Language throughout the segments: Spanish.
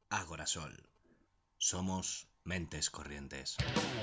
Agorasol. Somos mentes corrientes.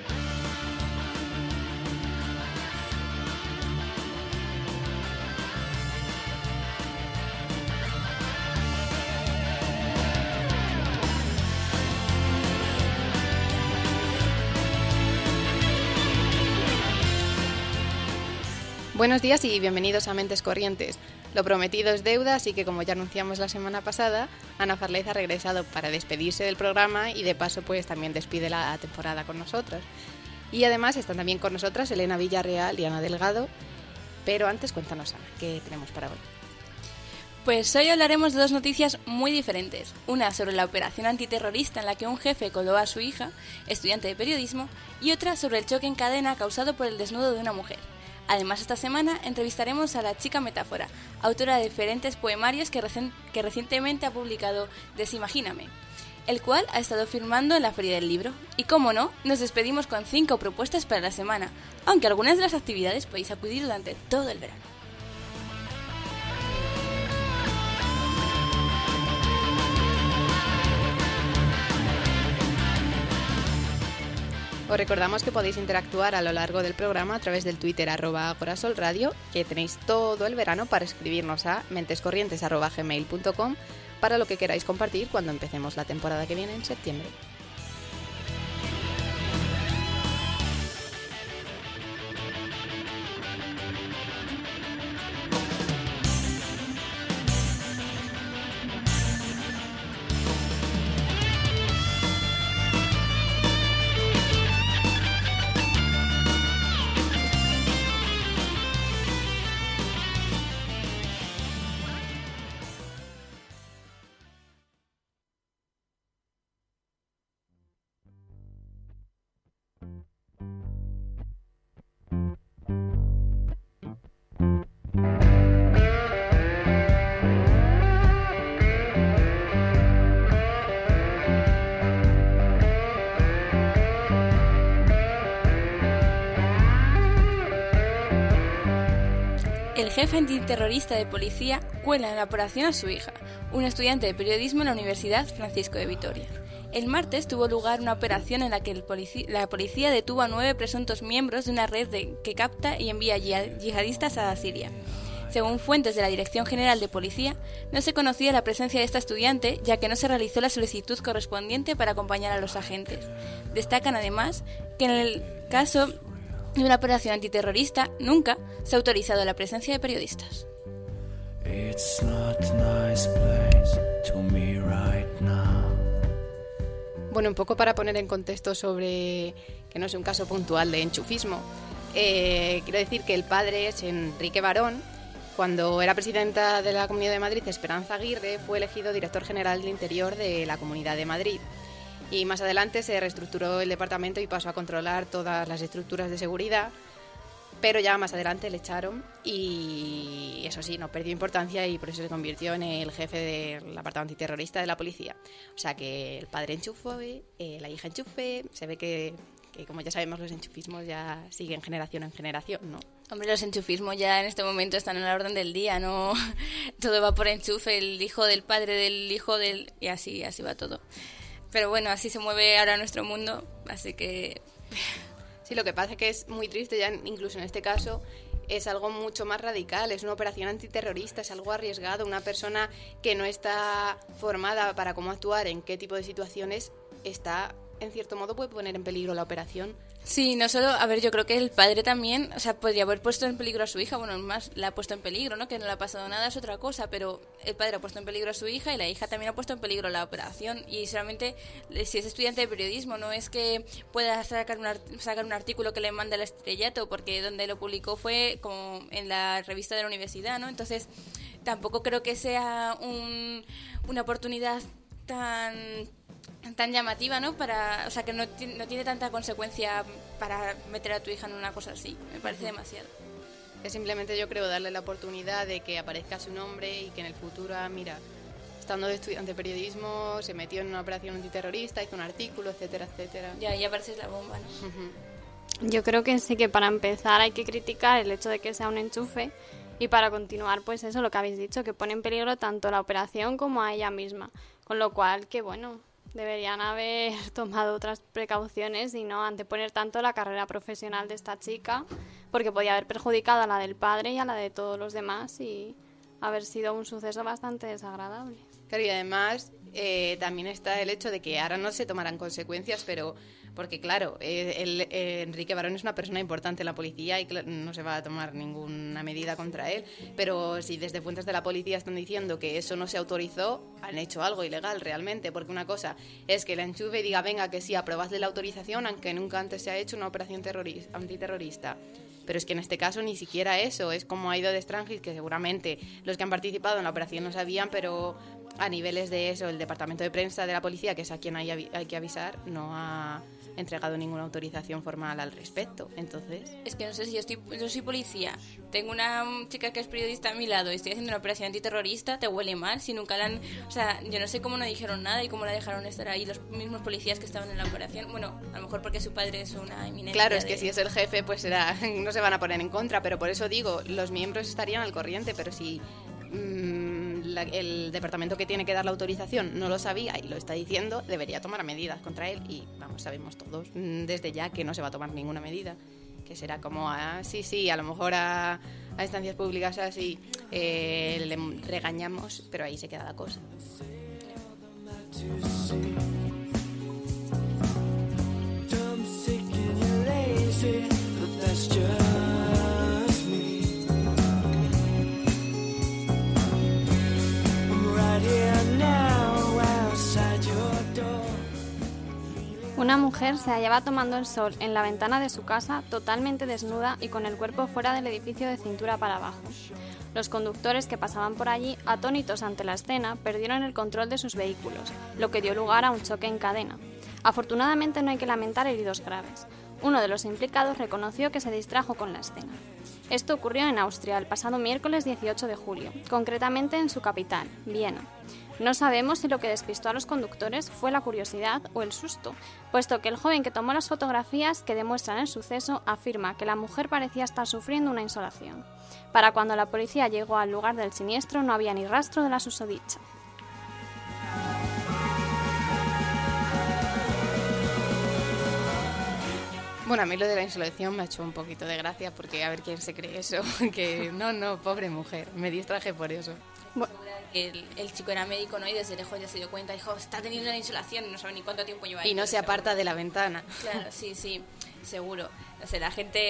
Buenos días y bienvenidos a Mentes Corrientes. Lo prometido es deuda, así que como ya anunciamos la semana pasada, Ana Farlez ha regresado para despedirse del programa y de paso pues también despide la temporada con nosotros. Y además están también con nosotras Elena Villarreal y Ana Delgado. Pero antes cuéntanos, Ana, ¿qué tenemos para hoy? Pues hoy hablaremos de dos noticias muy diferentes. Una sobre la operación antiterrorista en la que un jefe coló a su hija, estudiante de periodismo, y otra sobre el choque en cadena causado por el desnudo de una mujer. Además, esta semana entrevistaremos a la chica Metáfora, autora de diferentes poemarios que recientemente ha publicado Desimagíname, el cual ha estado firmando en la Feria del Libro. Y como no, nos despedimos con 5 propuestas para la semana, aunque algunas de las actividades podéis acudir durante todo el verano. Os recordamos que podéis interactuar a lo largo del programa a través del Twitter @agorasolradio, que tenéis todo el verano para escribirnos a mentescorrientes@gmail.com para lo que queráis compartir cuando empecemos la temporada que viene en septiembre. El jefe antiterrorista de policía cuela en la operación a su hija, una estudiante de periodismo en la Universidad Francisco de Vitoria. El martes tuvo lugar una operación en la que la policía detuvo a 9 presuntos miembros de una red que capta y envía yihadistas a Siria. Según fuentes de la Dirección General de Policía, no se conocía la presencia de esta estudiante, ya que no se realizó la solicitud correspondiente para acompañar a los agentes. Destacan además que en el caso de una operación antiterrorista nunca se ha autorizado la presencia de periodistas. Bueno, un poco para poner en contexto sobre que no es un caso puntual de enchufismo. Quiero decir que el padre es Enrique Barón. Cuando era presidenta de la Comunidad de Madrid, Esperanza Aguirre fue elegido director general del Interior de la Comunidad de Madrid. Y más adelante se reestructuró el departamento y pasó a controlar todas las estructuras de seguridad, pero ya más adelante le echaron y eso sí, no perdió importancia y por eso se convirtió en el jefe del apartado antiterrorista de la policía. O sea que el padre enchufe, la hija enchufe, se ve que como ya sabemos los enchufismos ya siguen generación en generación, ¿no? Hombre, los enchufismos ya en este momento están en la orden del día, ¿no? Todo va por enchufe, el hijo del padre del hijo del... y así va todo. Pero bueno, así se mueve ahora nuestro mundo, así que... Sí, lo que pasa es que es muy triste, ya incluso en este caso es algo mucho más radical, es una operación antiterrorista, es algo arriesgado, una persona que no está formada para cómo actuar, en qué tipo de situaciones está, en cierto modo, puede poner en peligro la operación. Sí, no solo, a ver, yo creo que el padre también, o sea, podría haber puesto en peligro a su hija, bueno, más la ha puesto en peligro, ¿no? Que no le ha pasado nada, es otra cosa, pero el padre ha puesto en peligro a su hija y la hija también ha puesto en peligro la operación. Y solamente si es estudiante de periodismo, no es que pueda sacar un artículo que le mande al estrellato, porque donde lo publicó fue como en la revista de la universidad, ¿no? Entonces, tampoco creo que sea una oportunidad tan llamativa, ¿no? O sea, que no tiene tanta consecuencia para meter a tu hija en una cosa así. Me parece demasiado. Es simplemente, yo creo, darle la oportunidad de que aparezca su nombre y que en el futuro, mira, estando de estudiante de periodismo, se metió en una operación antiterrorista, hizo un artículo, etcétera, etcétera. Ya pareces la bomba, ¿no? Uh-huh. Yo creo que sí, que para empezar hay que criticar el hecho de que sea un enchufe y para continuar, pues eso, lo que habéis dicho, que pone en peligro tanto la operación como a ella misma. Con lo cual, que bueno, Deberían haber tomado otras precauciones y no anteponer tanto la carrera profesional de esta chica, porque podía haber perjudicado a la del padre y a la de todos los demás y haber sido un suceso bastante desagradable. Claro, y además también está el hecho de que ahora no se tomarán consecuencias, pero porque claro, Enrique Barón es una persona importante en la policía y no se va a tomar ninguna medida contra él, pero si desde fuentes de la policía están diciendo que eso no se autorizó, han hecho algo ilegal realmente, porque una cosa es que el enchufe diga, venga, que sí, aprobadle la autorización, aunque nunca antes se ha hecho una operación antiterrorista. Pero es que en este caso ni siquiera eso, es como ha ido de Strangis, que seguramente los que han participado en la operación no sabían, pero a niveles de eso, el departamento de prensa de la policía, que es a quien hay que avisar, no ha entregado ninguna autorización formal al respecto. Entonces, es que no sé si yo soy policía, tengo una chica que es periodista a mi lado y estoy haciendo una operación antiterrorista, te huele mal si nunca la han... O sea, yo no sé cómo no dijeron nada y cómo la dejaron estar ahí los mismos policías que estaban en la operación. Bueno, a lo mejor porque su padre es una eminencia. Claro, es que si es el jefe, pues no se van a poner en contra, pero por eso digo, los miembros estarían al corriente, pero si el departamento que tiene que dar la autorización no lo sabía y lo está diciendo, debería tomar medidas contra él y vamos, sabemos todos desde ya que no se va a tomar ninguna medida, que será como sí, a lo mejor a instancias públicas así le regañamos, pero ahí se queda la cosa. Una mujer se hallaba tomando el sol en la ventana de su casa, totalmente desnuda y con el cuerpo fuera del edificio de cintura para abajo. Los conductores que pasaban por allí, atónitos ante la escena, perdieron el control de sus vehículos, lo que dio lugar a un choque en cadena. Afortunadamente no hay que lamentar heridos graves. Uno de los implicados reconoció que se distrajo con la escena. Esto ocurrió en Austria el pasado miércoles 18 de julio, concretamente en su capital, Viena. No sabemos si lo que despistó a los conductores fue la curiosidad o el susto, puesto que el joven que tomó las fotografías que demuestran el suceso afirma que la mujer parecía estar sufriendo una insolación. Para cuando la policía llegó al lugar del siniestro no había ni rastro de la susodicha. Bueno, a mí lo de la insolación me ha hecho un poquito de gracia porque a ver quién se cree eso, que no, pobre mujer, me distraje por eso. El chico era médico, ¿no? Y desde lejos ya se dio cuenta, dijo, está teniendo una insolación y no sabe ni cuánto tiempo lleva ahí. Y no se aparta de la ventana. Claro, sí, seguro. O sea, la gente,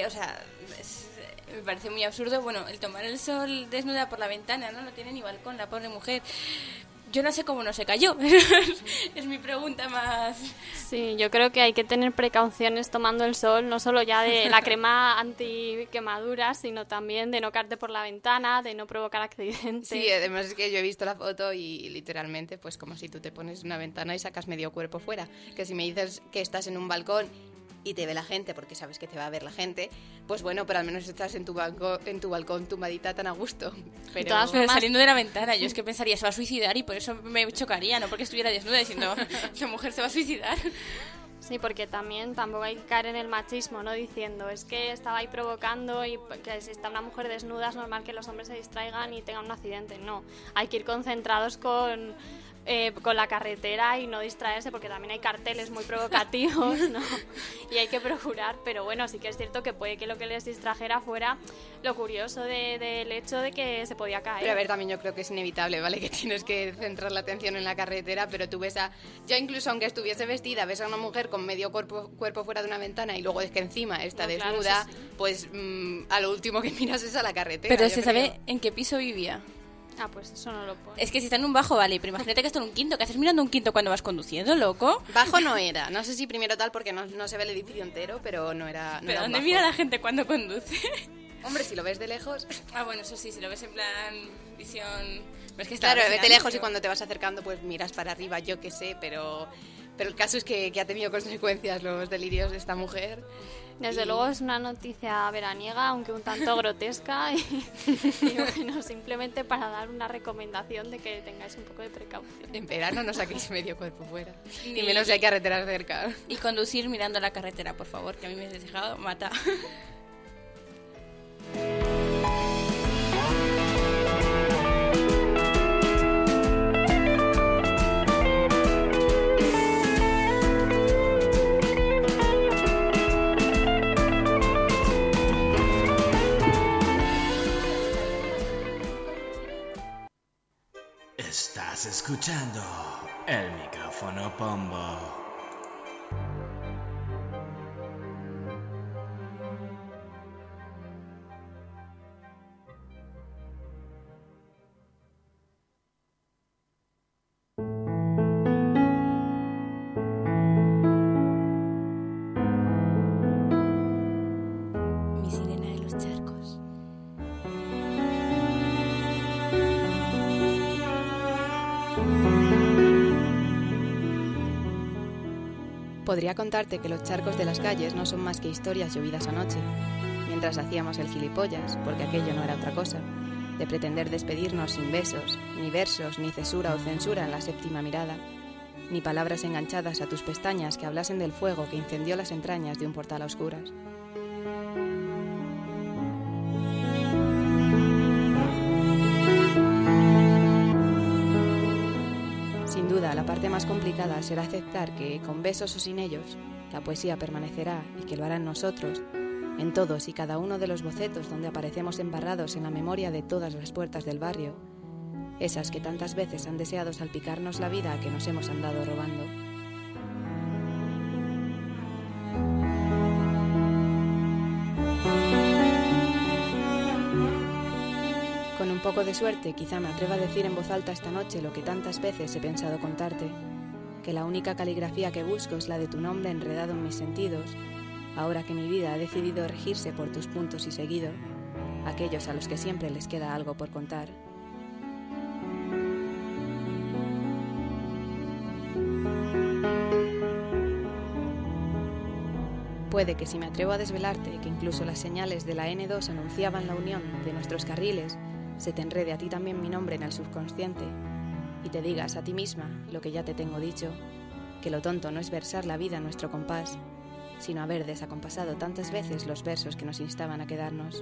me parece muy absurdo, bueno, el tomar el sol desnuda por la ventana, ¿no? No tiene ni balcón, la pobre mujer. Yo no sé cómo no se cayó, es mi pregunta más... Sí, yo creo que hay que tener precauciones tomando el sol, no solo ya de la crema anti-quemaduras, sino también de no caerte por la ventana, de no provocar accidentes. Sí, además es que yo he visto la foto y literalmente, pues como si tú te pones una ventana y sacas medio cuerpo fuera. Que si me dices que estás en un balcón y te ve la gente, porque sabes que te va a ver la gente, pues bueno, pero al menos estás en tu balcón tumbadita tan a gusto. Pero saliendo de la ventana, yo es que pensaría, se va a suicidar y por eso me chocaría, no porque estuviera desnuda diciendo, esa mujer se va a suicidar. Sí, porque también tampoco hay que caer en el machismo, ¿no? Diciendo, es que estaba ahí provocando y que si está una mujer desnuda es normal que los hombres se distraigan y tengan un accidente. No, hay que ir concentrados con la carretera y no distraerse, porque también hay carteles muy provocativos, ¿no? Y hay que procurar, pero bueno, sí que es cierto que puede que lo que les distrajera fuera lo curioso del hecho de que se podía caer. Pero a ver, también yo creo que es inevitable, ¿vale? Que tienes que centrar la atención en la carretera, pero tú ves ya incluso aunque estuviese vestida, ves a una mujer con medio cuerpo fuera de una ventana y luego es que encima está desnuda, claro, sí. Pues a lo último que miras es a la carretera. Pero se sabe en qué piso vivía. Ah, pues eso no lo pone. Es que si está en un bajo, vale, pero imagínate que está en un quinto. ¿Qué haces mirando un quinto cuando vas conduciendo, loco? Bajo no era. No sé si primero tal porque no se ve el edificio entero, pero no era. ¿Pero dónde mira la gente cuando conduce? Hombre, si lo ves de lejos. Ah, bueno, eso sí, si lo ves en plan visión. Pero es que claro, ves de lejos y cuando te vas acercando, pues miras para arriba, yo qué sé, pero el caso es que ha tenido consecuencias los delirios de esta mujer. Desde luego es una noticia veraniega, aunque un tanto grotesca, y bueno, simplemente para dar una recomendación de que tengáis un poco de precaución. En verano no saquéis medio cuerpo fuera, y menos si hay carreteras cerca. Y conducir mirando la carretera, por favor, que a mí me has dejado mata. Estás escuchando el micrófono Pombo. Mi sirena de los charcos. Podría contarte que los charcos de las calles no son más que historias llovidas anoche, mientras hacíamos el gilipollas, porque aquello no era otra cosa, de pretender despedirnos sin besos, ni versos, ni cesura o censura en la séptima mirada, ni palabras enganchadas a tus pestañas que hablasen del fuego que incendió las entrañas de un portal a oscuras. Sin duda, la parte más complicada será aceptar que, con besos o sin ellos, la poesía permanecerá y que lo hará en nosotros, en todos y cada uno de los bocetos donde aparecemos embarrados en la memoria de todas las puertas del barrio, esas que tantas veces han deseado salpicarnos la vida que nos hemos andado robando. Con un poco de suerte, quizá me atreva a decir en voz alta esta noche lo que tantas veces he pensado contarte, que la única caligrafía que busco es la de tu nombre enredado en mis sentidos, ahora que mi vida ha decidido regirse por tus puntos y seguido, aquellos a los que siempre les queda algo por contar. Puede que si me atrevo a desvelarte que incluso las señales de la N2 anunciaban la unión de nuestros carriles, se te enrede a ti también mi nombre en el subconsciente y te digas a ti misma lo que ya te tengo dicho, que lo tonto no es versar la vida a nuestro compás, sino haber desacompasado tantas veces los versos que nos instaban a quedarnos.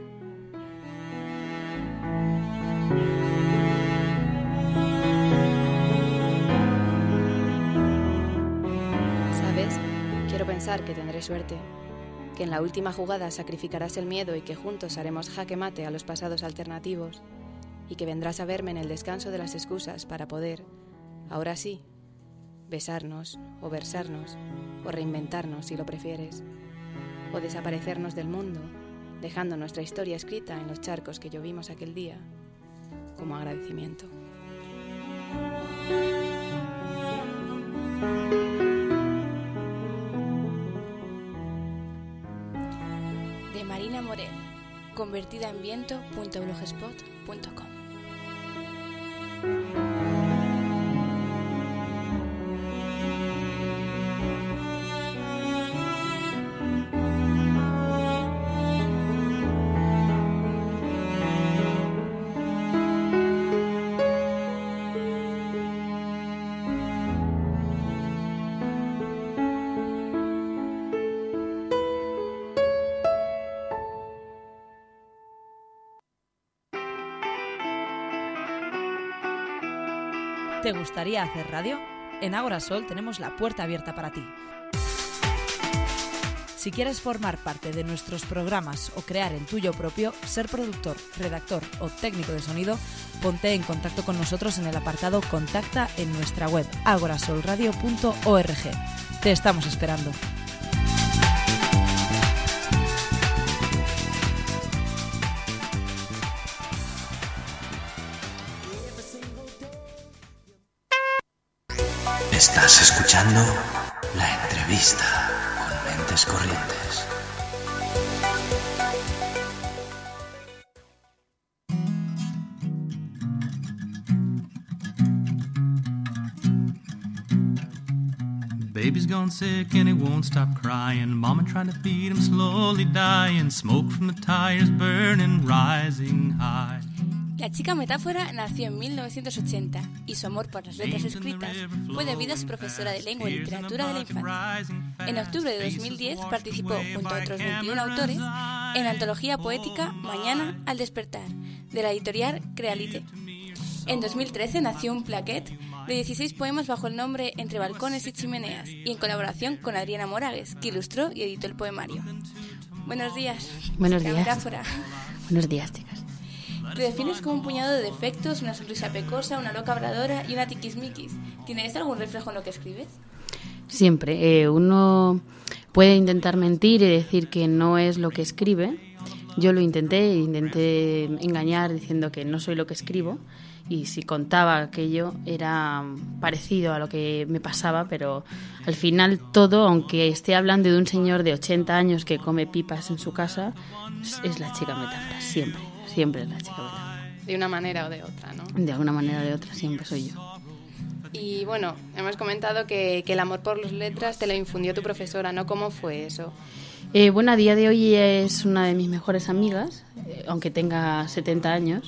¿Sabes? Quiero pensar que tendré suerte, que en la última jugada sacrificarás el miedo y que juntos haremos jaque mate a los pasados alternativos, y que vendrás a verme en el descanso de las excusas para poder, ahora sí, besarnos o versarnos o reinventarnos si lo prefieres, o desaparecernos del mundo, dejando nuestra historia escrita en los charcos que llovimos aquel día, como agradecimiento. De Marina Morel, convertida en viento.blogspot.com. ¿Te gustaría hacer radio? En Ágora Sol tenemos la puerta abierta para ti. Si quieres formar parte de nuestros programas o crear el tuyo propio, ser productor, redactor o técnico de sonido, ponte en contacto con nosotros en el apartado Contacta en nuestra web agorasolradio.org. Te estamos esperando. Estás escuchando la entrevista con Mentes Corrientes. Baby's gone sick and he won't stop crying. Mama trying to feed him, slowly dying. Smoke from the tires burning, rising high. La chica metáfora nació en 1980 y su amor por las letras escritas fue debido a su profesora de lengua y literatura de la infancia. En octubre de 2010 participó junto a otros 21 autores en la antología poética Mañana al despertar, de la editorial Crealite. En 2013 nació un plaquet de 16 poemas bajo el nombre Entre balcones y chimeneas y en colaboración con Adriana Moragues, que ilustró y editó el poemario. Buenos días. Buenos chica días. metáfora. Buenos días, chicas. Te defines como un puñado de defectos, una sonrisa pecosa, una loca habladora y una tiquismiquis. ¿Tienes algún reflejo en lo que escribes? Siempre. Uno puede intentar mentir y decir que no es lo que escribe. Yo lo intenté engañar diciendo que no soy lo que escribo, y si contaba aquello era parecido a lo que me pasaba, pero al final todo, aunque esté hablando de un señor de 80 años que come pipas en su casa, es la chica metáfora, siempre es la chica metáfora. De una manera o de otra, ¿no? De alguna manera o de otra siempre soy yo. Y bueno, hemos comentado que el amor por las letras te lo infundió tu profesora, ¿no? ¿Cómo fue eso? Bueno, a día de hoy ella es una de mis mejores amigas, aunque tenga 70 años,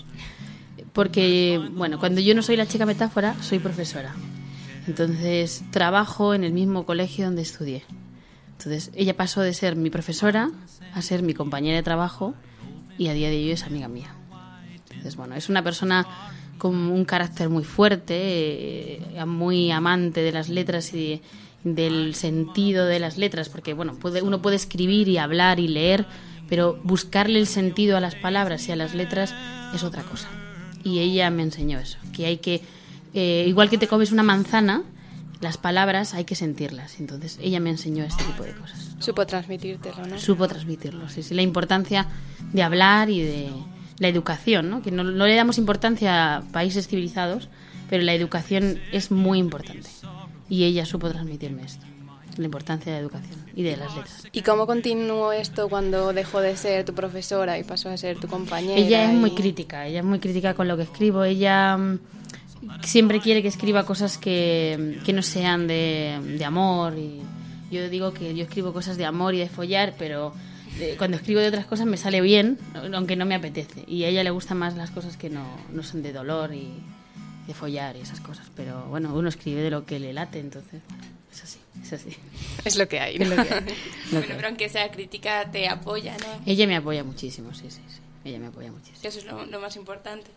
porque, bueno, cuando yo no soy la chica metáfora, soy profesora. Entonces, trabajo en el mismo colegio donde estudié. Entonces, ella pasó de ser mi profesora a ser mi compañera de trabajo y a día de hoy es amiga mía. Entonces, bueno, es una persona con un carácter muy fuerte, muy amante de las letras y del sentido de las letras, porque bueno, uno puede escribir y hablar y leer, pero buscarle el sentido a las palabras y a las letras es otra cosa. Y ella me enseñó eso, que hay que, igual que te comes una manzana, las palabras hay que sentirlas. Entonces ella me enseñó este tipo de cosas. Supo transmitírtelo, ¿no? Supo transmitirlo, sí, la importancia de hablar y de la educación, ¿no? Que no le damos importancia a países civilizados, pero la educación es muy importante. Y ella supo transmitirme esto, la importancia de la educación y de las letras. ¿Y cómo continuó esto cuando dejó de ser tu profesora y pasó a ser tu compañera? Ella es muy crítica con lo que escribo. Ella siempre quiere que escriba cosas que no sean de amor. Y yo digo que yo escribo cosas de amor y de follar, pero cuando escribo de otras cosas me sale bien, aunque no me apetece. Y a ella le gustan más las cosas que no son de dolor y de follar y esas cosas, pero bueno, uno escribe de lo que le late, entonces es así. Es lo que hay, ¿no? Es lo que hay. Bueno, pero aunque sea crítica, te apoya, ¿no? Ella me apoya muchísimo, sí. Ella me apoya muchísimo. Eso es lo más importante.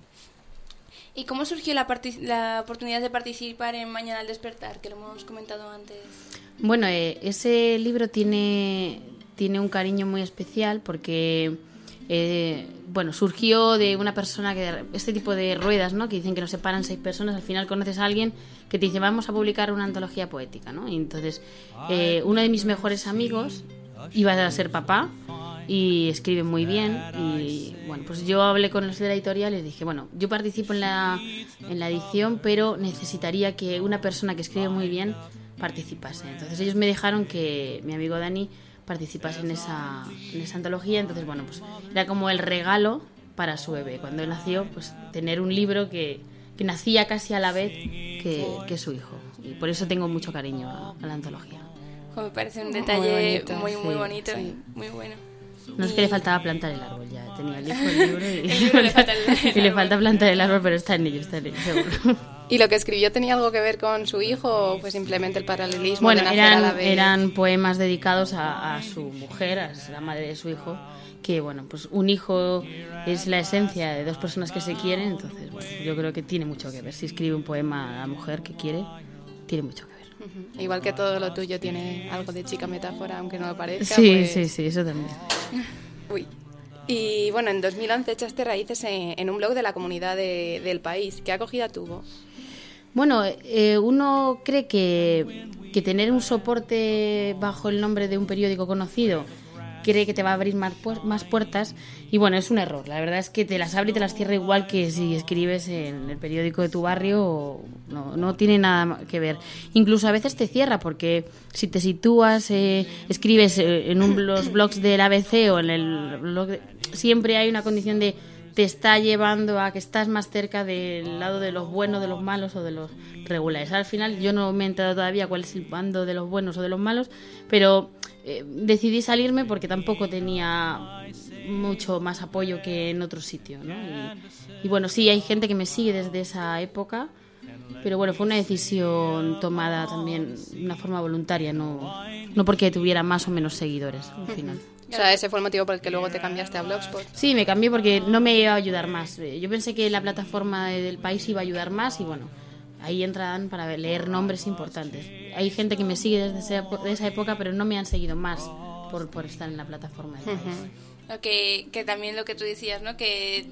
¿Y cómo surgió la oportunidad de participar en Mañana al despertar, que lo hemos comentado antes? Bueno, ese libro tiene un cariño muy especial porque surgió de una persona que este tipo de ruedas, ¿no? Que dicen que nos separan 6 personas, al final conoces a alguien que te dice vamos a publicar una antología poética, ¿no? Y entonces uno de mis mejores amigos iba a ser papá y escribe muy bien y bueno, pues yo hablé con los de la editorial y les dije, bueno, yo participo en la edición, pero necesitaría que una persona que escribe muy bien participase. Entonces ellos me dejaron que mi amigo Dani participase en esa antología. Entonces, bueno, pues era como el regalo para su bebé. Cuando él nació, pues tener un libro que nacía casi a la vez que su hijo. Y por eso tengo mucho cariño a la antología. Me parece un detalle muy bonito, sí. Muy bueno. No es que le faltaba plantar el árbol, ya tenía el libro y le falta plantar el árbol, pero está en ello, seguro. ¿Y lo que escribió tenía algo que ver con su hijo o fue simplemente el paralelismo bueno, de nacer a la vez? eran poemas dedicados a su mujer, a la madre de su hijo, que bueno, pues un hijo es la esencia de 2 personas que se quieren, entonces bueno, yo creo que tiene mucho que ver. Si escribe un poema a la mujer que quiere, tiene mucho que ver. Uh-huh. Igual que todo lo tuyo tiene algo de chica metáfora, aunque no lo parezca. Sí, pues... sí, eso también. Uy. Y bueno, en 2011 echaste raíces en un blog de la comunidad del país. ¿Qué acogida tuvo? Bueno, uno cree que tener un soporte bajo el nombre de un periódico conocido cree que te va a abrir más puertas y bueno, es un error. La verdad es que te las abre y te las cierra igual que si escribes en el periódico de tu barrio, no tiene nada que ver. Incluso a veces te cierra porque si te sitúas, escribes en los blogs del ABC o en el blog siempre hay una condición de te está llevando a que estás más cerca del lado de los buenos, de los malos o de los regulares. Al final yo no me he enterado todavía cuál es el bando de los buenos o de los malos, pero decidí salirme porque tampoco tenía mucho más apoyo que en otro sitio, ¿no? Y bueno, sí, hay gente que me sigue desde esa época, pero bueno, fue una decisión tomada también de una forma voluntaria, no porque tuviera más o menos seguidores al final. O sea, ese fue el motivo por el que luego te cambiaste a Blogspot. Sí, me cambié porque no me iba a ayudar más. Yo pensé que la plataforma del país iba a ayudar más y bueno, ahí entran para leer nombres importantes. Hay gente que me sigue desde esa época, pero no me han seguido más por estar en la plataforma del país. Que también lo que tú decías, ¿no? Que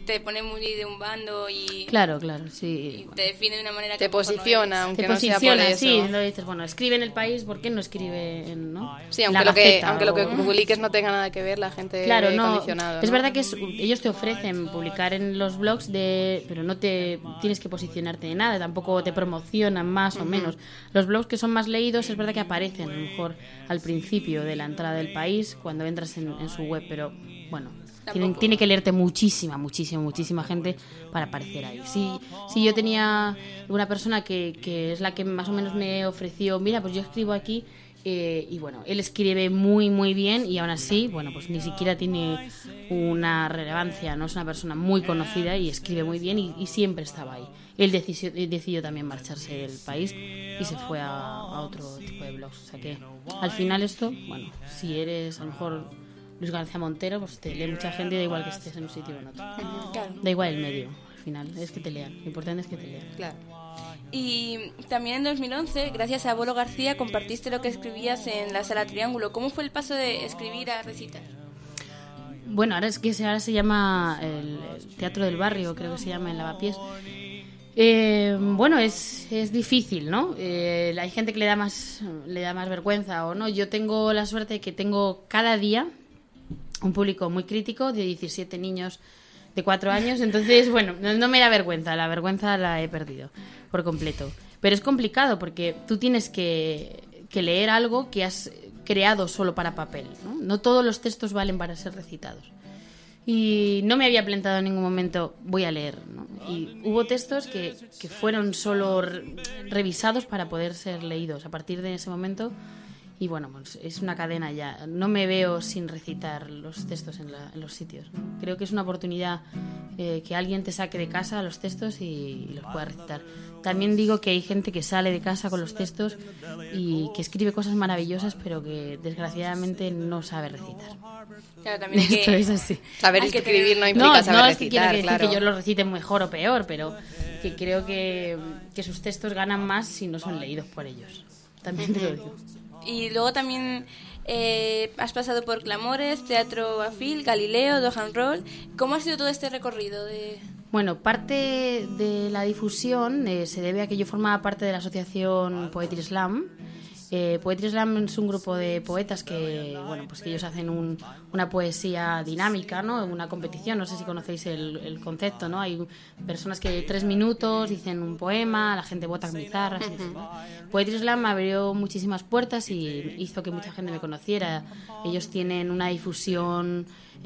te pone muy de un bando y... Claro, sí. Y te define de una manera que te posiciona, aunque te no posiciona, sea por eso. sí, lo dices, bueno, escribe en El País, ¿por qué no escribe en, ¿no? Sí, La aunque Gaceta lo que o- publiques no tenga nada que ver, la gente Claro, ve no. condicionado, Es ¿no? verdad que ellos te ofrecen publicar en los blogs, pero no te tienes que posicionarte de nada, tampoco te promocionan más o menos. Los blogs que son más leídos es verdad que aparecen a lo mejor al principio de la entrada del País, cuando entras en su web, pero bueno, tiene que leerte muchísima gente para aparecer ahí. Si yo tenía una persona que es la que más o menos me ofreció, mira, pues yo escribo aquí, y bueno, él escribe muy bien y aún así, bueno, pues ni siquiera tiene una relevancia, no es una persona muy conocida y escribe muy bien y siempre estaba ahí. Él decidió también marcharse del País y se fue a otro tipo de blogs. O sea que al final esto, bueno, si eres a lo mejor Luis García Montero, pues te lee mucha gente, da igual que estés en un sitio o en otro. Claro. Da igual el medio, al final, es que te lean. Lo importante es que te lean. Claro. Y también en 2011, gracias a Bolo García, compartiste lo que escribías en la Sala Triángulo. ¿Cómo fue el paso de escribir a recitar? Bueno, ahora se llama el Teatro del Barrio, creo que se llama en Lavapiés. Bueno, es difícil, ¿no? Hay gente que le da más vergüenza o no. Yo tengo la suerte de que tengo cada día un público muy crítico de 17 niños de 4 años, entonces, bueno, no me da vergüenza, la vergüenza la he perdido por completo. Pero es complicado porque tú tienes que leer algo que has creado solo para papel, ¿no? No todos los textos valen para ser recitados. Y no me había planteado en ningún momento, voy a leer, ¿no? Y hubo textos que fueron solo revisados para poder ser leídos a partir de ese momento. Y bueno, pues es una cadena ya. No me veo sin recitar los textos en los sitios, ¿no? Creo que es una oportunidad que alguien te saque de casa los textos y los pueda recitar. También digo que hay gente que sale de casa con los textos y que escribe cosas maravillosas, pero que desgraciadamente no sabe recitar. Claro, también hay Esto que... es así. Saber hay que escribir tener- no implica saber no recitar, es que quiero decir claro. que yo lo recite mejor o peor, pero que creo que sus textos ganan más si no son leídos por ellos. También te lo digo. Y luego también has pasado por Clamores, Teatro Afil, Galileo, Do Han Roll. ¿Cómo ha sido todo este recorrido de...? Bueno, parte de la difusión se debe a que yo formaba parte de la asociación Poetry Slam. Poetry Slam es un grupo de poetas que, bueno, pues que ellos hacen una poesía dinámica, ¿no? Una competición, no sé si conocéis el concepto, ¿no? Hay personas que 3 minutos dicen un poema, la gente vota con guitarras. Poetry Slam me abrió muchísimas puertas y hizo que mucha gente me conociera. Ellos tienen una difusión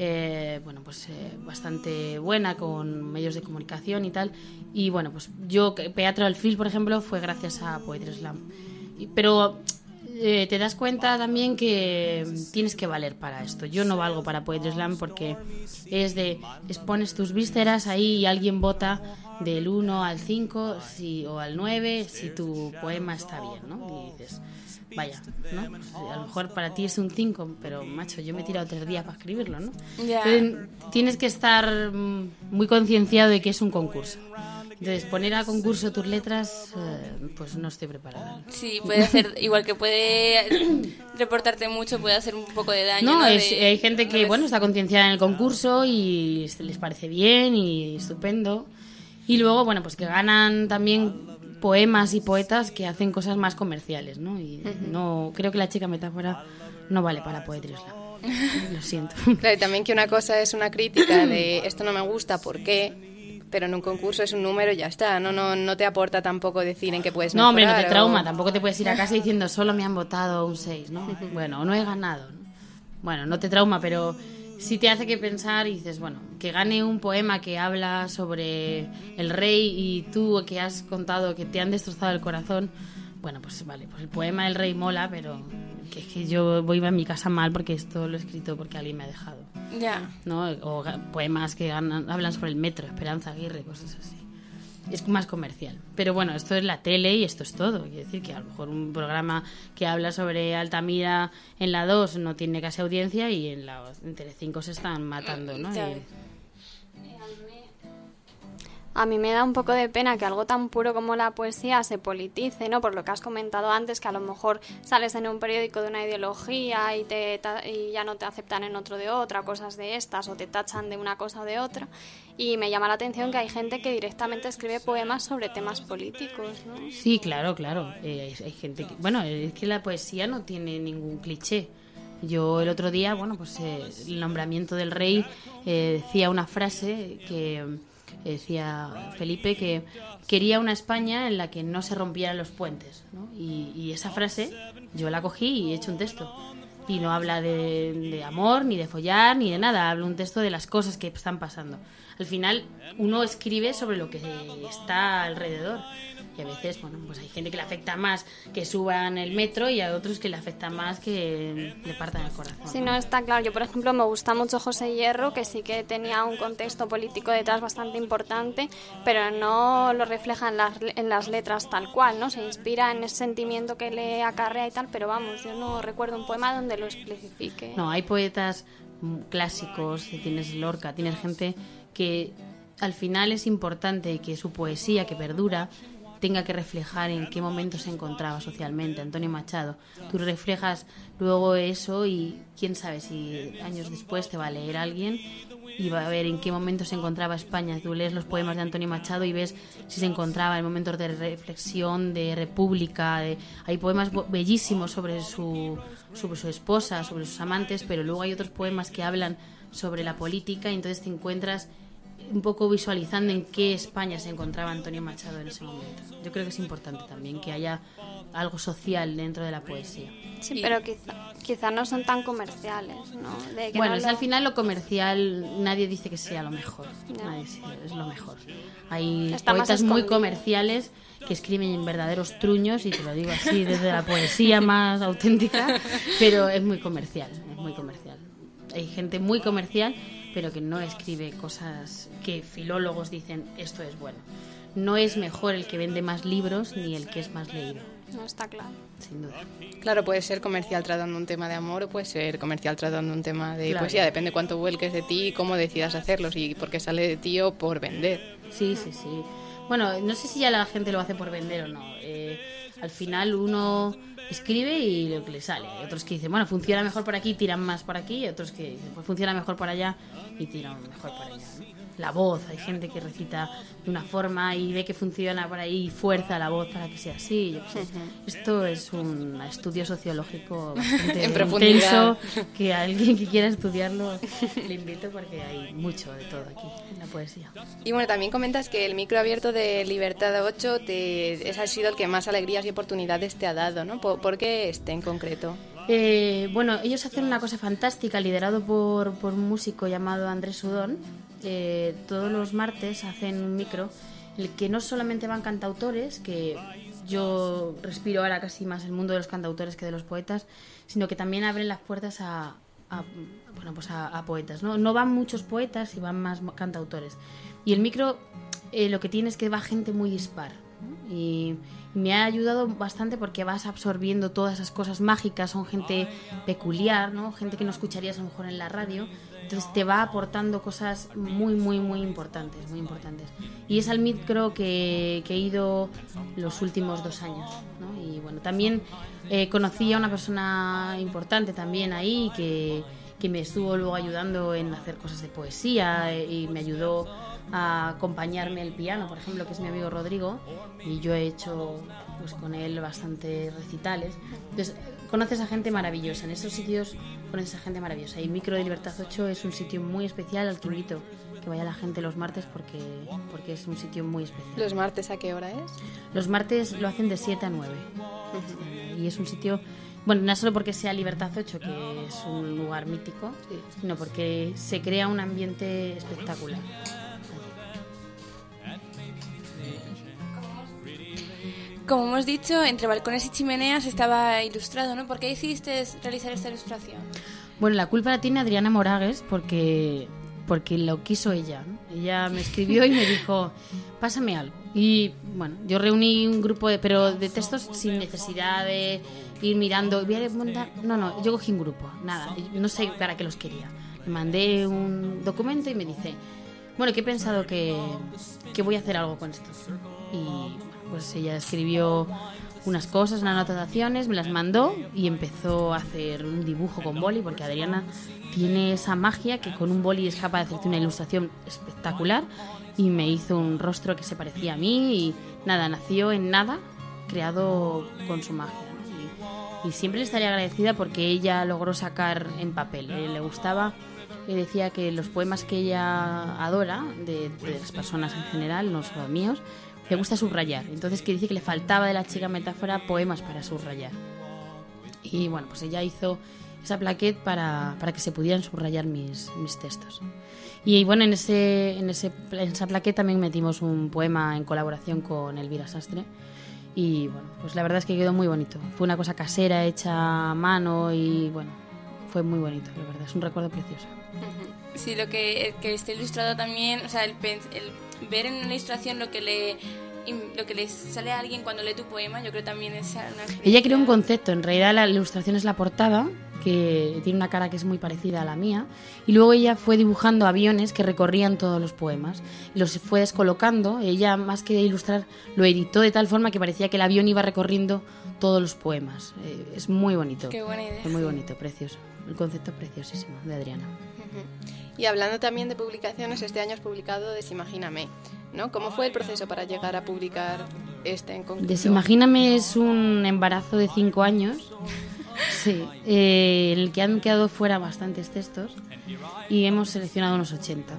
bastante buena con medios de comunicación y tal. Y bueno, pues yo, Teatro del Fil, por ejemplo, fue gracias a Poetry Slam. Pero te das cuenta también que tienes que valer para esto. Yo no valgo para Poetry Slam porque expones tus vísceras ahí y alguien vota del 1 al 5 o al 9 si tu poema está bien, ¿no? Y dices, vaya, ¿no? Pues a lo mejor para ti es un 5, pero macho, yo me he tirado 3 días para escribirlo, ¿no? Ya. Entonces, tienes que estar muy concienciado de que es un concurso. Entonces, poner a concurso tus letras, pues no estoy preparada. Sí, puede hacer, igual que puede reportarte mucho, puede hacer un poco de daño. No, ¿no? hay gente que, bueno, está concienciada en el concurso y les parece bien y estupendo. Y luego, bueno, pues que ganan también poemas y poetas que hacen cosas más comerciales, ¿no? Y no creo que La Chica Metáfora no vale para Poetry Slam. Lo siento. Claro, y también que una cosa es una crítica de esto no me gusta, ¿por qué? Pero en un concurso es un número y ya está. No te aporta tampoco decir en qué puedes mejorar. No, hombre, no te trauma. Tampoco te puedes ir a casa diciendo solo me han votado un 6, ¿no? Bueno, no he ganado, ¿no? Bueno, no te trauma, pero sí te hace que pensar y dices, bueno, que gane un poema que habla sobre el rey y tú que has contado que te han destrozado el corazón. Bueno, pues vale, pues el poema del rey mola, pero que es que yo voy a mi casa mal porque esto lo he escrito porque alguien me ha dejado. Ya. ¿No? O poemas que hablan sobre el metro, Esperanza Aguirre, cosas así. Es más comercial. Pero bueno, esto es la tele y esto es todo. Quiere decir que a lo mejor un programa que habla sobre Altamira en la 2 no tiene casi audiencia y en Telecinco se están matando, ¿no? A mí me da un poco de pena que algo tan puro como la poesía se politice, ¿no? Por lo que has comentado antes, que a lo mejor sales en un periódico de una ideología y ya no te aceptan en otro de otra, cosas de estas, o te tachan de una cosa o de otra. Y me llama la atención que hay gente que directamente escribe poemas sobre temas políticos, ¿no? Sí, claro. Hay gente que... Bueno, es que la poesía no tiene ningún cliché. Yo el otro día, el nombramiento del rey decía una frase que... decía Felipe que quería una España en la que no se rompieran los puentes, ¿no? Y esa frase yo la cogí y he hecho un texto. Y no habla de amor, ni de follar, ni de nada. Habla un texto de las cosas que están pasando. Al final uno escribe sobre lo que está alrededor. Y a veces, hay gente que le afecta más que suban el metro y a otros que le afecta más que le partan el corazón. Sí, no, está claro. Yo, por ejemplo, me gusta mucho José Hierro, que sí que tenía un contexto político detrás bastante importante, pero no lo refleja en las letras tal cual, ¿no? Se inspira en ese sentimiento que le acarrea y tal, pero vamos, yo no recuerdo un poema donde lo especifique. No, hay poetas clásicos, tienes Lorca, tienes gente que al final es importante que su poesía, que perdura, tenga que reflejar en qué momento se encontraba socialmente. Antonio Machado, tú reflejas luego eso y quién sabe si años después te va a leer alguien y va a ver en qué momento se encontraba España. Tú lees los poemas de Antonio Machado y ves si se encontraba en momentos de reflexión, de república. Hay poemas bellísimos sobre su esposa, sobre sus amantes, pero luego hay otros poemas que hablan sobre la política y entonces te encuentras un poco visualizando en qué España se encontraba Antonio Machado en ese momento. Yo creo que es importante también que haya algo social dentro de la poesía. Sí, pero quizá no son tan comerciales, ¿no? Al final lo comercial nadie dice que sea lo mejor. No. Nadie dice es lo mejor. Hay poetas muy comerciales que escriben verdaderos truños, y te lo digo así desde la poesía más auténtica, pero es muy comercial. Hay gente muy comercial, pero que no escribe cosas que filólogos dicen esto es bueno. No es mejor el que vende más libros ni el que es más leído. No, está claro. Sin duda. Claro, puede ser comercial tratando un tema de amor o puede ser comercial tratando un tema de poesía. Depende cuánto vuelques de ti y cómo decidas hacerlo, si porque sale de ti o por vender. Sí. Bueno, no sé si ya la gente lo hace por vender o no. Al final uno escribe y lo que le sale. Hay otros que dicen, funciona mejor por aquí, tiran más por aquí. Y otros que dicen, pues funciona mejor por allá y tiran mejor por allá, ¿no? La voz, hay gente que recita de una forma y ve que funciona por ahí y fuerza la voz para que sea así. Yo sé. Esto es un estudio sociológico bastante intenso, que a alguien que quiera estudiarlo le invito porque hay mucho de todo aquí en la poesía. Y bueno, también comentas que el micro abierto de Libertad 8 ha sido el que más alegrías y oportunidades te ha dado, ¿no? ¿Por qué este en concreto? Ellos hacen una cosa fantástica, liderado por un músico llamado Andrés Sudón. Todos los martes hacen un micro en el que no solamente van cantautores, que yo respiro ahora casi más el mundo de los cantautores que de los poetas, sino que también abren las puertas a poetas, ¿no? No van muchos poetas y van más cantautores. Y el micro lo que tiene es que va gente muy dispar, ¿no? Y me ha ayudado bastante porque vas absorbiendo todas esas cosas mágicas. Son gente peculiar, ¿no? Gente que no escucharías a lo mejor en la radio. Entonces te va aportando cosas muy, muy, muy importantes, muy importantes. Y es al micro que he ido los últimos 2 años, ¿no? Y bueno, también conocí a una persona importante también ahí que me estuvo luego ayudando en hacer cosas de poesía y me ayudó a acompañarme el piano, por ejemplo, que es mi amigo Rodrigo, y yo he hecho pues con él bastantes recitales. Entonces conoces a gente maravillosa, en esos sitios conoces a gente maravillosa, y Micro de Libertad 8 es un sitio muy especial al que invito que vaya la gente los martes porque es un sitio muy especial. ¿Los martes a qué hora es? Los martes lo hacen de 7 a 9 y es un sitio, bueno, no solo porque sea Libertad 8, que es un lugar mítico, sino porque se crea un ambiente espectacular. Como hemos dicho, entre balcones y chimeneas estaba ilustrado, ¿no? ¿Por qué decidiste realizar esta ilustración? Bueno, la culpa la tiene Adriana Moragues porque lo quiso ella, ¿no? Ella me escribió y me dijo, pásame algo. Y bueno, yo reuní un grupo de textos sin necesidad de ir mirando. No, yo cogí un grupo, nada, no sé para qué los quería. Le mandé un documento y me dice, bueno, que he pensado que voy a hacer algo con esto. Y pues ella escribió unas cosas, unas anotaciones, me las mandó y empezó a hacer un dibujo con boli, porque Adriana tiene esa magia que con un boli es capaz de hacerte una ilustración espectacular, y me hizo un rostro que se parecía a mí y nada, nació en nada, creado con su magia, ¿no? Y siempre le estaré agradecida porque ella logró sacar en papel, le gustaba, decía que los poemas que ella adora, de las personas en general, no solo míos, le gusta subrayar. Entonces que dice que le faltaba de la chica metáfora poemas para subrayar. Y bueno, pues ella hizo esa plaquette para que se pudieran subrayar mis textos. Y bueno, en esa plaquette también metimos un poema en colaboración con Elvira Sastre. Y bueno, pues la verdad es que quedó muy bonito. Fue una cosa casera, hecha a mano y bueno, fue muy bonito, la verdad. Es un recuerdo precioso. Sí, lo que está ilustrado también, o sea, el ver en una ilustración lo que le sale a alguien cuando lee tu poema, yo creo también es una experiencia. Ella creó un concepto, en realidad la ilustración es la portada, que tiene una cara que es muy parecida a la mía, y luego ella fue dibujando aviones que recorrían todos los poemas, y los fue descolocando. Ella, más que ilustrar, lo editó de tal forma que parecía que el avión iba recorriendo todos los poemas. Es muy bonito. Qué buena idea. Es muy bonito, precioso. El concepto preciosísimo de Adriana. Y hablando también de publicaciones, este año has publicado Desimagíname, ¿no? ¿Cómo fue el proceso para llegar a publicar este en concreto? Desimagíname es un embarazo de 5 años, sí, en el que han quedado fuera bastantes textos y hemos seleccionado unos 80,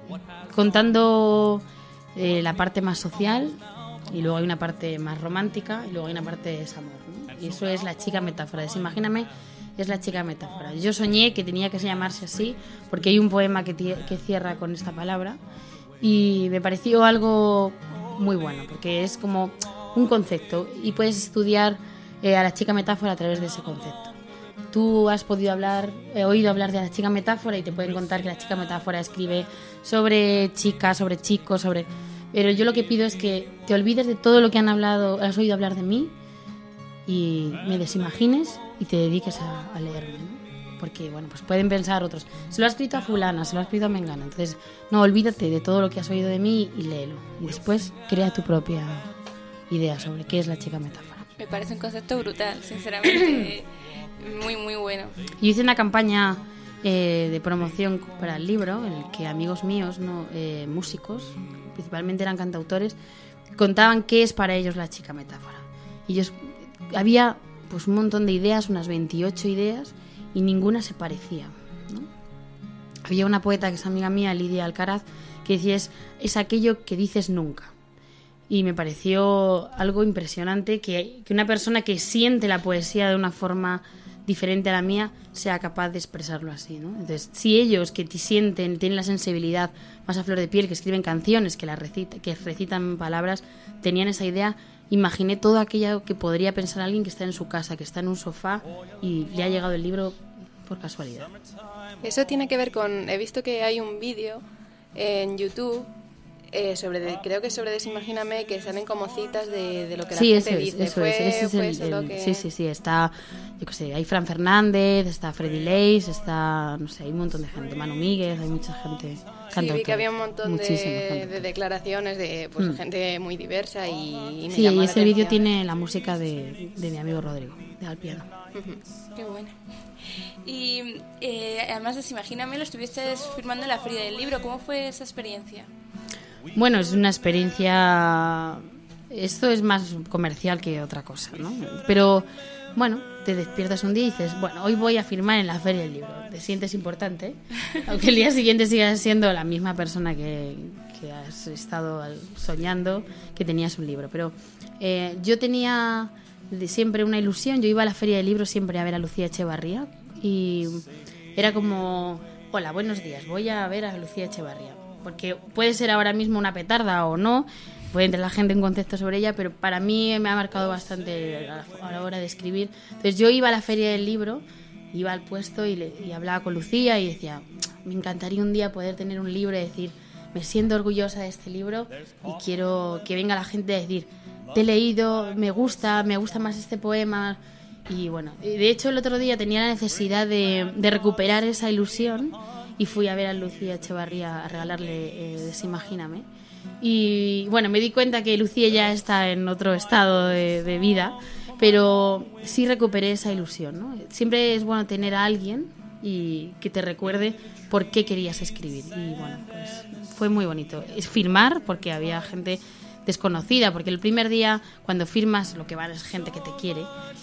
contando la parte más social, y luego hay una parte más romántica y luego hay una parte de desamor, ¿no? Y eso es la chica metáfora. Desimagíname es la chica metáfora. Yo soñé que tenía que llamarse así porque hay un poema que cierra con esta palabra y me pareció algo muy bueno porque es como un concepto y puedes estudiar a la chica metáfora a través de ese concepto. Tú has oído hablar de la chica metáfora y te pueden contar que la chica metáfora escribe sobre chicas, sobre chicos, pero yo lo que pido es que te olvides de todo lo que has oído hablar de mí y me desimagines y te dediques a leerme, ¿no? Porque, bueno, pues pueden pensar otros, se lo ha escrito a fulana, se lo ha escrito a mengana, entonces, no, olvídate de todo lo que has oído de mí y léelo. Y después crea tu propia idea sobre qué es la chica metáfora. Me parece un concepto brutal, sinceramente, muy, muy bueno. Yo hice una campaña de promoción para el libro, en el que amigos míos, músicos, principalmente eran cantautores, contaban qué es para ellos la chica metáfora. Y había pues un montón de ideas, unas 28 ideas, y ninguna se parecía, ¿no? Había una poeta que es amiga mía, Lidia Alcaraz, que decía es aquello que dices nunca. Y me pareció algo impresionante que una persona que siente la poesía de una forma diferente a la mía sea capaz de expresarlo así, ¿no? Entonces, si ellos que te sienten, tienen la sensibilidad más a flor de piel, que escriben canciones, que recitan palabras, tenían esa idea, imaginé todo aquello que podría pensar alguien que está en su casa, que está en un sofá y le ha llegado el libro por casualidad. Eso tiene que ver con... He visto que hay un vídeo en YouTube creo que sobre Desimagíname, que salen como citas de lo que la gente dice. Sí, está, yo qué sé, hay Fran Fernández, está Freddy Leis, está, no sé, hay un montón de gente, Manu Míguez, hay mucha gente. Sí, vi que había un montón de declaraciones de gente muy diversa y me sí, llamó y la ese vídeo atención. tiene la música de mi amigo Rodrigo, de Al Piano. Qué bueno. Y además Desimagíname lo estuviste firmando en la Feria del Libro. ¿Cómo fue esa experiencia? Bueno, es una experiencia... Esto es más comercial que otra cosa, ¿no? Pero, bueno, te despiertas un día y dices, bueno, hoy voy a firmar en la Feria del Libro. Te sientes importante, aunque el día siguiente sigas siendo la misma persona que has estado soñando que tenías un libro. Pero yo tenía siempre una ilusión. Yo iba a la Feria del Libro siempre a ver a Lucía Echevarría y era como, hola, buenos días, voy a ver a Lucía Echevarría. Porque puede ser ahora mismo una petarda o no, puede entrar la gente en concepto sobre ella, pero para mí me ha marcado bastante a la hora de escribir. Entonces yo iba a la Feria del Libro, iba al puesto y hablaba con Lucía y decía, me encantaría un día poder tener un libro y decir, me siento orgullosa de este libro y quiero que venga la gente a decir, te he leído, me gusta más este poema. Y bueno, de hecho el otro día tenía la necesidad de recuperar esa ilusión y fui a ver a Lucía Echevarría a regalarle Desimagíname. Y bueno, me di cuenta que Lucía ya está en otro estado de vida, pero sí recuperé esa ilusión, ¿no? Siempre es bueno tener a alguien y que te recuerde por qué querías escribir. Y bueno, pues fue muy bonito. Es firmar, porque había gente desconocida, porque el primer día cuando firmas lo que va es gente que te quiere,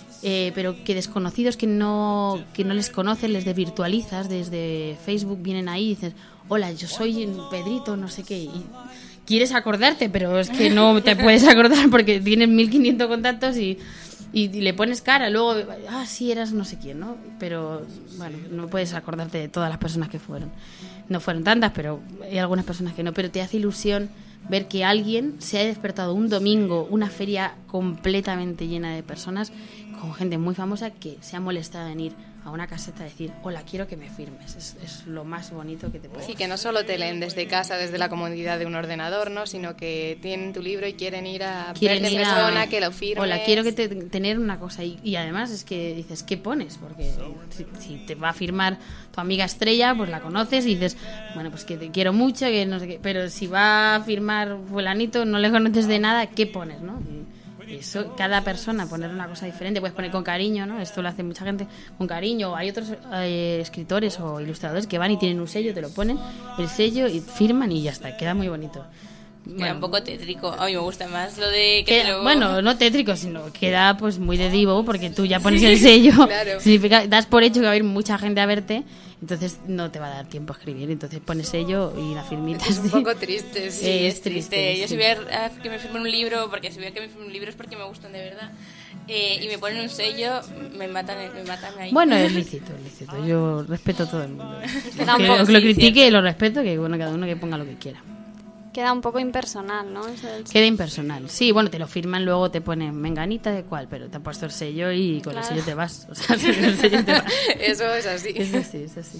pero que desconocidos que no les conoces, les desvirtualizas desde Facebook, vienen ahí y dices, hola, yo soy Pedrito, no sé qué, y quieres acordarte, pero es que no te puedes acordar porque tienes 1500 contactos y le pones cara, luego, sí, eras no sé quién, ¿no? Pero, bueno, no puedes acordarte de todas las personas que fueron. No fueron tantas, pero hay algunas personas que no, pero te hace ilusión ver que alguien se ha despertado un domingo, una feria completamente llena de personas, con gente muy famosa que se ha molestado en ir a una caseta a decir, hola, quiero que me firmes. Es lo más bonito que te puede. Sí, que no solo te leen desde casa, desde la comodidad de un ordenador, ¿no? Sino que tienen tu libro y quieren ir a verte en persona, que lo firmes. Hola, quiero que tener una cosa. Y además es que dices, ¿qué pones? Porque si te va a firmar tu amiga Estrella, pues la conoces y dices, bueno, pues que te quiero mucho, que no sé qué. Pero si va a firmar fulanito, no le conoces de nada, ¿qué pones, no? Eso, cada persona poner una cosa diferente, puedes poner con cariño, ¿no? Esto lo hace mucha gente con cariño. Hay otros escritores o ilustradores que van y tienen un sello, te lo ponen, el sello, y firman y ya está, queda muy bonito. Queda un poco tétrico. A mí me gusta más lo de Bueno, no tétrico, sino queda pues muy de divo, porque tú ya pones el sello. Claro. Significa, das por hecho que va a ir mucha gente a verte, entonces no te va a dar tiempo a escribir. Entonces pones sello y la firmita. Es un poco triste, sí. Es triste. Yo si voy a que me firmen un libro, porque si voy a que me firmen un libro es porque me gustan de verdad. Y me ponen un sello, me matan ahí. Bueno, es lícito. Yo respeto a todo el mundo. Que lo critique, lo respeto, que bueno, cada uno que ponga lo que quiera. Queda un poco impersonal, ¿no? Queda impersonal. Sí, bueno, te lo firman, luego te ponen menganita de cuál, pero te han puesto el sello y con el sello te vas. O sea, el sello te vas. Eso es así. Es así.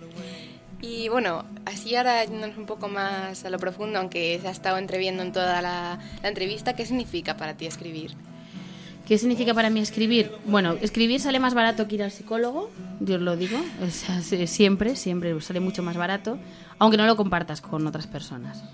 Y bueno, así ahora yéndonos un poco más a lo profundo, aunque se ha estado entreviendo en toda la entrevista, ¿qué significa para ti escribir? ¿Qué significa para mí escribir? Bueno, escribir sale más barato que ir al psicólogo, yo os lo digo, o sea, siempre sale mucho más barato, aunque no lo compartas con otras personas.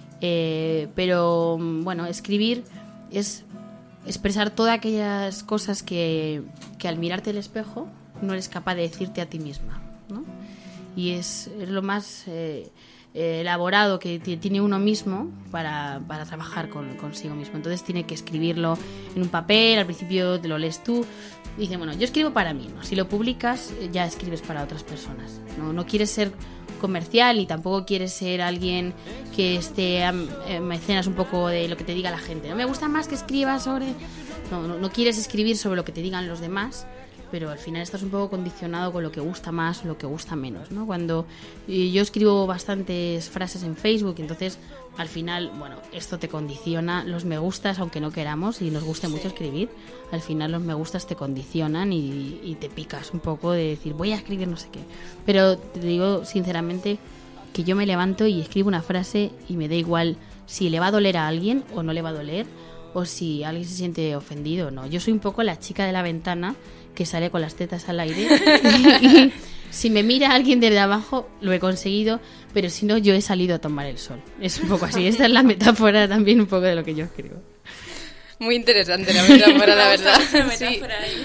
Pero bueno, escribir es expresar todas aquellas cosas que al mirarte al espejo no eres capaz de decirte a ti misma, ¿no? Y es lo más elaborado que tiene uno mismo para trabajar consigo mismo. Entonces tiene que escribirlo en un papel, al principio te lo lees tú y dices, bueno, yo escribo para mí, ¿no? Si lo publicas ya escribes para otras personas, no quieres ser comercial y tampoco quieres ser alguien que esté mecenas un poco de lo que te diga la gente. No me gusta más que escribas sobre... No quieres escribir sobre lo que te digan los demás, pero al final estás un poco condicionado con lo que gusta más o lo que gusta menos, ¿no? Cuando yo escribo bastantes frases en Facebook, entonces al final, bueno, esto te condiciona. Los me gustas, aunque no queramos y nos guste mucho escribir, al final los me gustas te condicionan y te picas un poco de decir, voy a escribir no sé qué. Pero te digo sinceramente que yo me levanto y escribo una frase y me da igual si le va a doler a alguien o no le va a doler, o si alguien se siente ofendido o no. Yo soy un poco la chica de la ventana que sale con las tetas al aire y si me mira alguien desde abajo lo he conseguido, pero si no, yo he salido a tomar el sol. Es un poco así. Esta es la metáfora también un poco de lo que yo escribo. Muy interesante la metáfora, la verdad. Sí.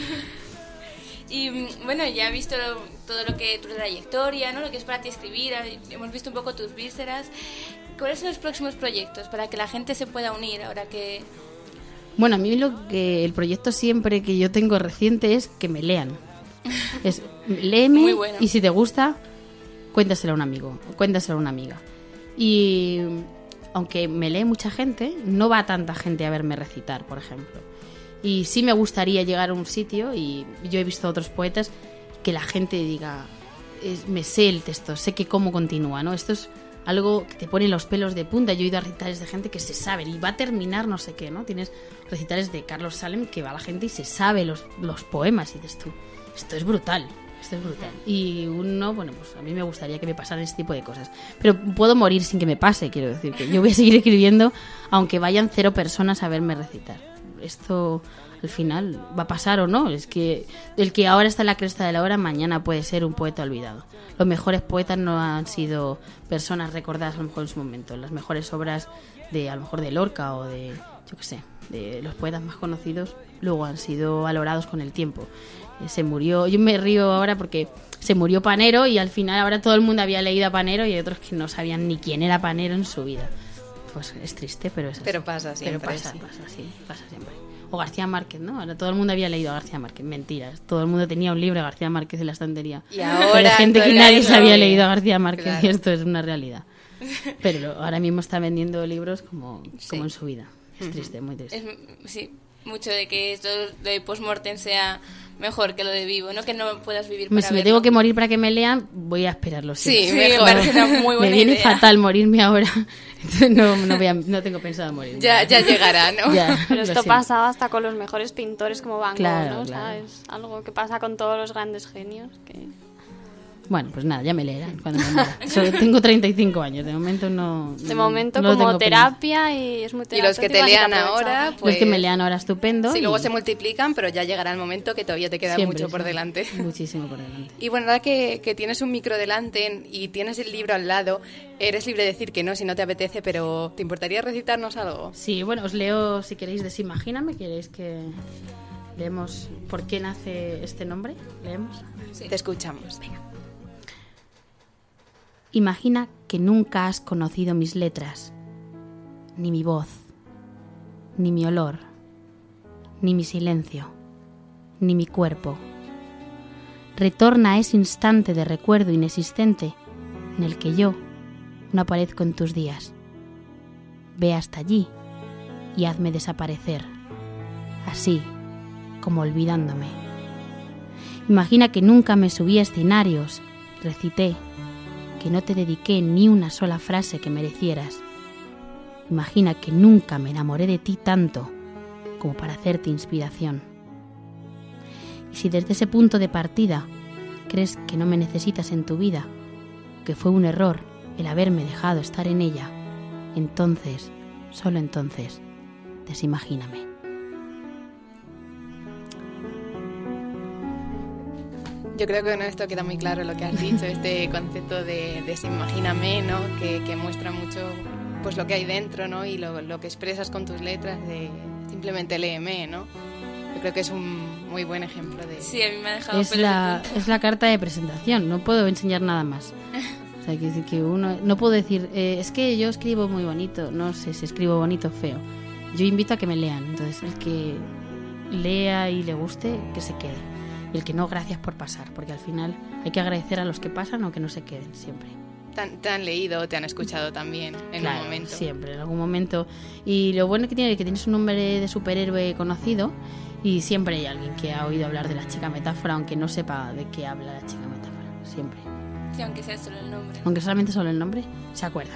Y bueno, ya he visto todo lo que tu trayectoria, ¿no? Lo que es para ti escribir, hemos visto un poco tus vísceras. ¿Cuáles son los próximos proyectos para que la gente se pueda unir ahora que...? Bueno, a mí el proyecto siempre que yo tengo reciente es que me lean. Léeme y si te gusta, cuéntaselo a un amigo, cuéntaselo a una amiga. Y aunque me lee mucha gente, no va tanta gente a verme recitar, por ejemplo. Y sí me gustaría llegar a un sitio, y yo he visto a otros poetas, que la gente diga, me sé el texto, sé que cómo continúa, ¿no? Esto es algo que te pone los pelos de punta. Yo he ido a recitales de gente que se sabe y va a terminar no sé qué, ¿no? Tienes recitales de Carlos Salem que va la gente y se sabe los poemas y dices tú, esto es brutal. Y uno, bueno, pues a mí me gustaría que me pasaran ese tipo de cosas. Pero puedo morir sin que me pase, quiero decir, que yo voy a seguir escribiendo aunque vayan 0 personas a verme recitar. esto al final va a pasar o no. Es que el que ahora está en la cresta de la hora, mañana puede ser un poeta olvidado. Los mejores poetas no han sido personas recordadas a lo mejor en su momento. Las mejores obras a lo mejor de Lorca o de, yo qué sé, de los poetas más conocidos, luego han sido valorados con el tiempo. Se murió, yo me río ahora porque se murió Panero y al final ahora todo el mundo había leído a Panero y hay otros que no sabían ni quién era Panero en su vida. Pues es triste, pero es así. Pero pasa siempre. Pero pasa siempre. O García Márquez, ¿no? Ahora todo el mundo había leído a García Márquez. Mentiras. Todo el mundo tenía un libro de García Márquez en la estantería. Y ahora pero hay gente que nadie se había leído a García Márquez, claro. y esto es una realidad. Pero ahora mismo está vendiendo libros como en su vida. Es triste, muy triste. Sí, mucho de que esto de post-mortem sea mejor que lo de vivo, no que no puedas vivir Si para me verlo. tengo que morir para que me lean, voy a esperarlo. Sí, mejor. me parece una muy buena me viene idea. fatal morirme ahora. Entonces no tengo pensado morirme. Ya llegará, ¿no? Ya, Pero lo esto siento. pasaba hasta con los mejores pintores como Van Gogh, Claro, ¿no? claro. O sea, es algo que pasa con todos los grandes genios. Bueno, pues nada, ya me leerán cuando me muera. Tengo 35 años, de momento no... De momento no lo como tengo terapia y es muy Y los que terapéutico, te así lean aprovechar. ahora, Los pues... que me lean ahora estupendo. Sí, y luego se multiplican, pero ya llegará el momento que todavía te queda siempre, mucho por sí, delante. Muchísimo por delante. Y bueno, ahora que tienes un micro delante y tienes el libro al lado, eres libre de decir que no si no te apetece, pero ¿te importaría recitarnos algo? Sí, bueno, os leo, si queréis, Desimagíname. ¿Queréis que leemos por qué nace este nombre? ¿Leemos? Sí. Te escuchamos. Venga. Imagina que nunca has conocido mis letras, ni mi voz, ni mi olor, ni mi silencio, ni mi cuerpo. Retorna a ese instante de recuerdo inexistente en el que yo no aparezco en tus días. Ve hasta allí y hazme desaparecer, así como olvidándome. Imagina que nunca me subí a escenarios, recité, que no te dediqué ni una sola frase que merecieras. Imagina que nunca me enamoré de ti tanto como para hacerte inspiración. Y si desde ese punto de partida crees que no me necesitas en tu vida, que fue un error el haberme dejado estar en ella, entonces, solo entonces, desimagíname. Yo creo que con esto queda muy claro lo que has dicho, este concepto de desimagíname, ¿no? Que muestra mucho pues lo que hay dentro, ¿no? Y lo que expresas con tus letras, de simplemente léeme, ¿no? Yo creo que es un muy buen ejemplo de... Sí, a mí me ha dejado Es la carta de presentación, no puedo enseñar nada más. O sea, que uno no puedo decir, es que yo escribo muy bonito, no sé si escribo bonito o feo. Yo invito a que me lean, entonces el que lea y le guste, que se quede. Y el que no, gracias por pasar, porque al final hay que agradecer a los que pasan o que no se queden siempre. Te han leído, te han escuchado también en Claro, un momento. siempre, en algún momento. Y lo bueno que tiene es que tienes un nombre de superhéroe conocido y siempre hay alguien que ha oído hablar de la chica metáfora, aunque no sepa de qué habla la chica metáfora, siempre. Sí, aunque sea solo el nombre. Aunque solamente solo el nombre, se acuerda.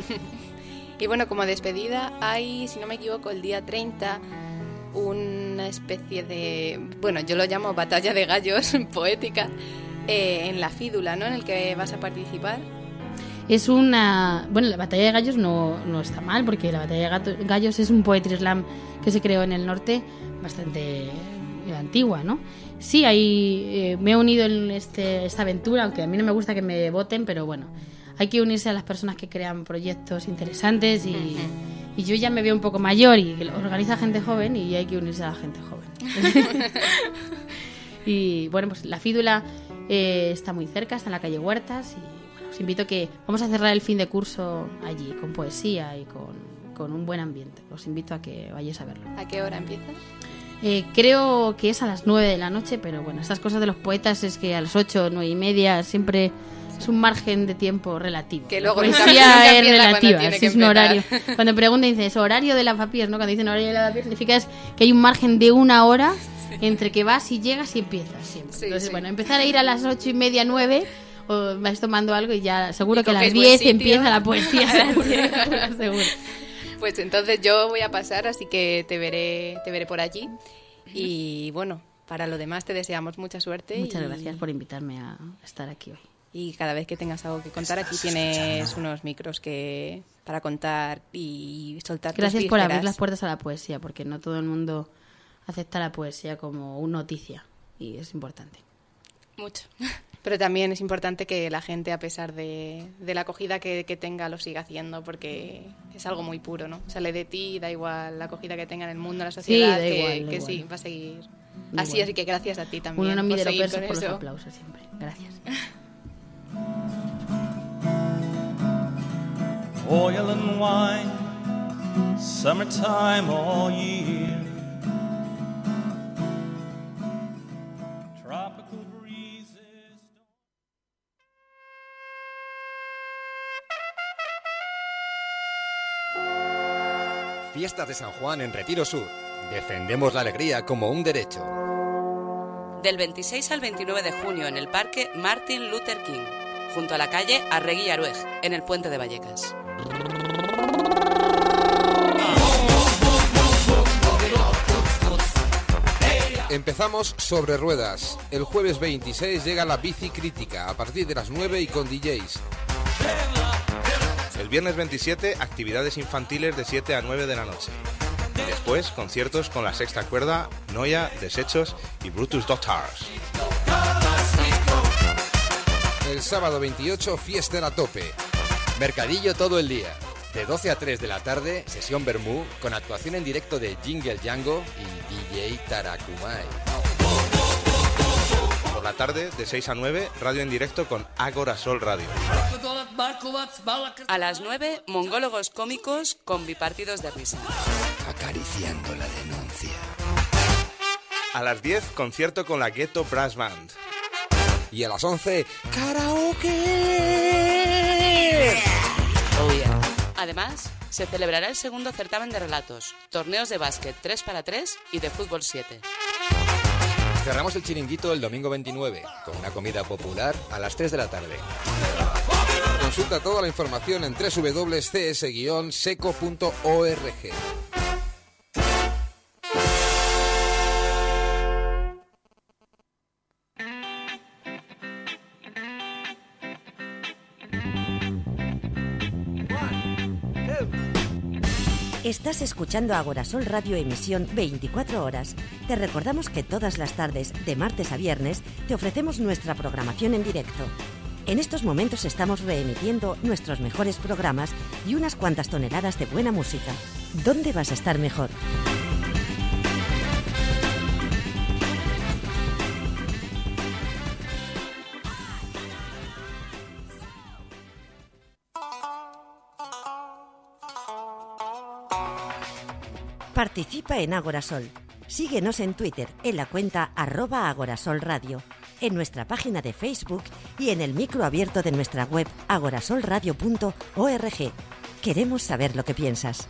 Y bueno, como despedida hay, si no me equivoco, el día 30... una especie de, bueno, yo lo llamo batalla de gallos poética en la Fídula, ¿no? En el que vas a participar. Es una... Bueno, la batalla de gallos no está mal, porque la batalla de gallos es un poetry slam que se creó en el norte bastante antigua, ¿no? Sí, ahí me he unido en esta aventura, aunque a mí no me gusta que me voten, pero bueno, hay que unirse a las personas que crean proyectos interesantes y yo ya me veo un poco mayor y organiza gente joven y hay que unirse a la gente joven. Y bueno, pues la Fídula está muy cerca, está en la calle Huertas y bueno, os invito a que vamos a cerrar el fin de curso allí con poesía y con un buen ambiente. Os invito a que vayáis a verlo. ¿A qué hora empieza? Creo que es a las 9 de la noche, pero bueno, estas cosas de los poetas es que a las 8, 9 y media siempre es un margen de tiempo relativo. Que luego la nunca poesía es empieza cuando relativa, tiene sí, que es un empezar. horario. Cuando preguntan dices horario de lavapiés, ¿no? Cuando dicen horario de lavapiés significa es que hay un margen de una hora entre que vas y llegas y empiezas siempre. Sí, Entonces, sí. bueno, empezar a ir a las 8 y media, 9 o vais tomando algo y ya seguro Y que a las cogéis buen 10 sitio. empieza la poesía, seguro. Pues entonces yo voy a pasar, así que te veré por allí. Y bueno, para lo demás te deseamos mucha suerte. Muchas gracias por invitarme a estar aquí hoy. Y cada vez que tengas algo que contar, aquí tienes unos micros para contar y soltar tus Gracias por abrir vísceras. las puertas a la poesía, porque no todo el mundo acepta la poesía como una noticia y es importante. Mucho. Pero también es importante que la gente, a pesar de la acogida que tenga, lo siga haciendo, porque es algo muy puro, ¿no? Sale de ti, da igual la acogida que tenga en el mundo, en la sociedad, da que, igual, da que igual. sí, va a seguir Da así, igual. así que gracias a ti también. Uno no por mide lo seguir perso con por los eso. aplausos siempre. Gracias. Oil and wine, summertime all year. Tropical breezes. Fiestas de San Juan en Retiro Sur. Defendemos la alegría como un derecho. Del 26 al 29 de junio en el Parque Martin Luther King, junto a la calle Arregui y Aruej, en el Puente de Vallecas. Empezamos sobre ruedas. El jueves 26 llega la bici crítica a partir de las 9 y con DJs. El viernes 27, actividades infantiles de 7 a 9 de la noche. Y después, conciertos con la Sexta Cuerda, Noia, Desechos y Brutus Doctors. El sábado 28, fiesta a tope. Mercadillo todo el día. De 12 a 3 de la tarde, sesión Bermú, con actuación en directo de Jingle Django y DJ Tarakumai. Por la tarde, de 6 a 9, radio en directo con Ágora Sol Radio. A las 9, mongólogos cómicos con bipartidos de risa. Acariciando la denuncia. A las 10, concierto con la Ghetto Brass Band. Y a las 11, ¡karaoke! Oh yeah. Además, se celebrará el segundo certamen de relatos, torneos de básquet 3x3 y de fútbol 7. Cerramos el chiringuito el domingo 29, con una comida popular a las 3 de la tarde. Consulta toda la información en www.cs-seco.org. Estás escuchando Agorasol Radio Emisión 24 horas. Te recordamos que todas las tardes, de martes a viernes, te ofrecemos nuestra programación en directo. En estos momentos estamos reemitiendo nuestros mejores programas y unas cuantas toneladas de buena música. ¿Dónde vas a estar mejor? Participa en Agorasol. Síguenos en Twitter en la cuenta @agorasolradio, en nuestra página de Facebook y en el micro abierto de nuestra web agorasolradio.org. Queremos saber lo que piensas.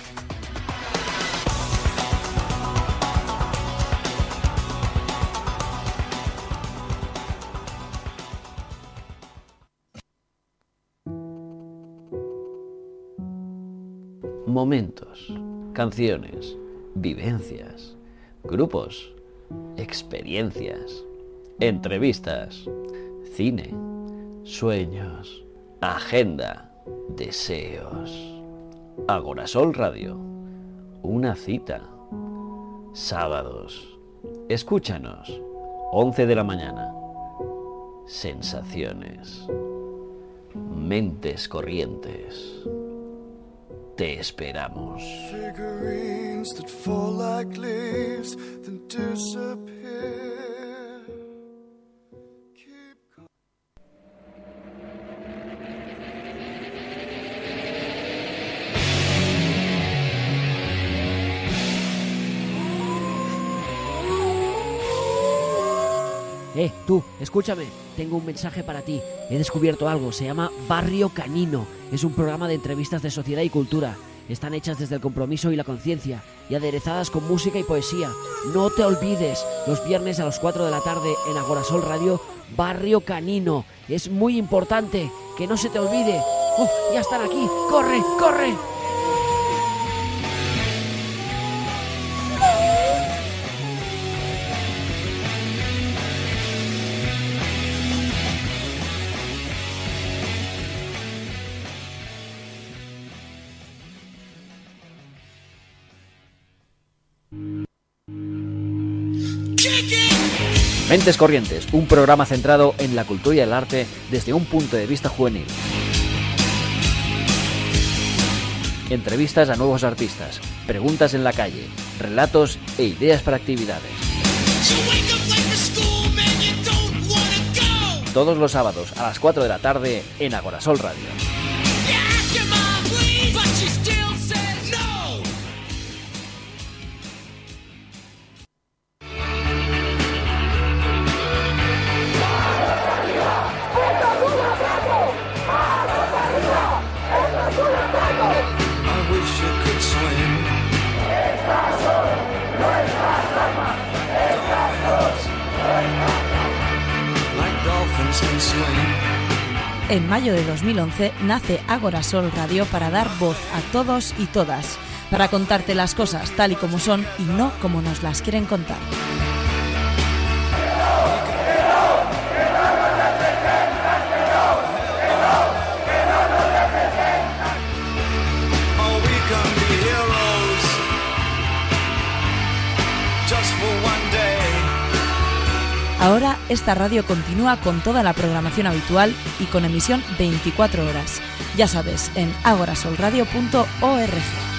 Momentos, canciones, vivencias, grupos, experiencias, entrevistas, cine, sueños, agenda, deseos. Agorasol Radio, una cita. Sábados. Escúchanos, 11 de la mañana. Sensaciones. Mentes corrientes. Te esperamos. Figurines that fall like leaves, then disappear. Tú, escúchame, tengo un mensaje para ti. He descubierto algo, se llama Barrio Canino. Es un programa de entrevistas de sociedad y cultura. Están hechas desde el compromiso y la conciencia y aderezadas con música y poesía. No te olvides, los viernes a las 4 de la tarde en Agorasol Radio, Barrio Canino. Es muy importante, que no se te olvide. ¡Oh, ya están aquí! ¡Corre, corre! Mentes Corrientes, un programa centrado en la cultura y el arte desde un punto de vista juvenil. Entrevistas a nuevos artistas, preguntas en la calle, relatos e ideas para actividades. Todos los sábados a las 4 de la tarde en Agorasol Radio. En mayo de 2011 nace Agorasol Radio para dar voz a todos y todas, para contarte las cosas tal y como son y no como nos las quieren contar. Ahora esta radio continúa con toda la programación habitual y con emisión 24 horas. Ya sabes, en agorasolradio.org.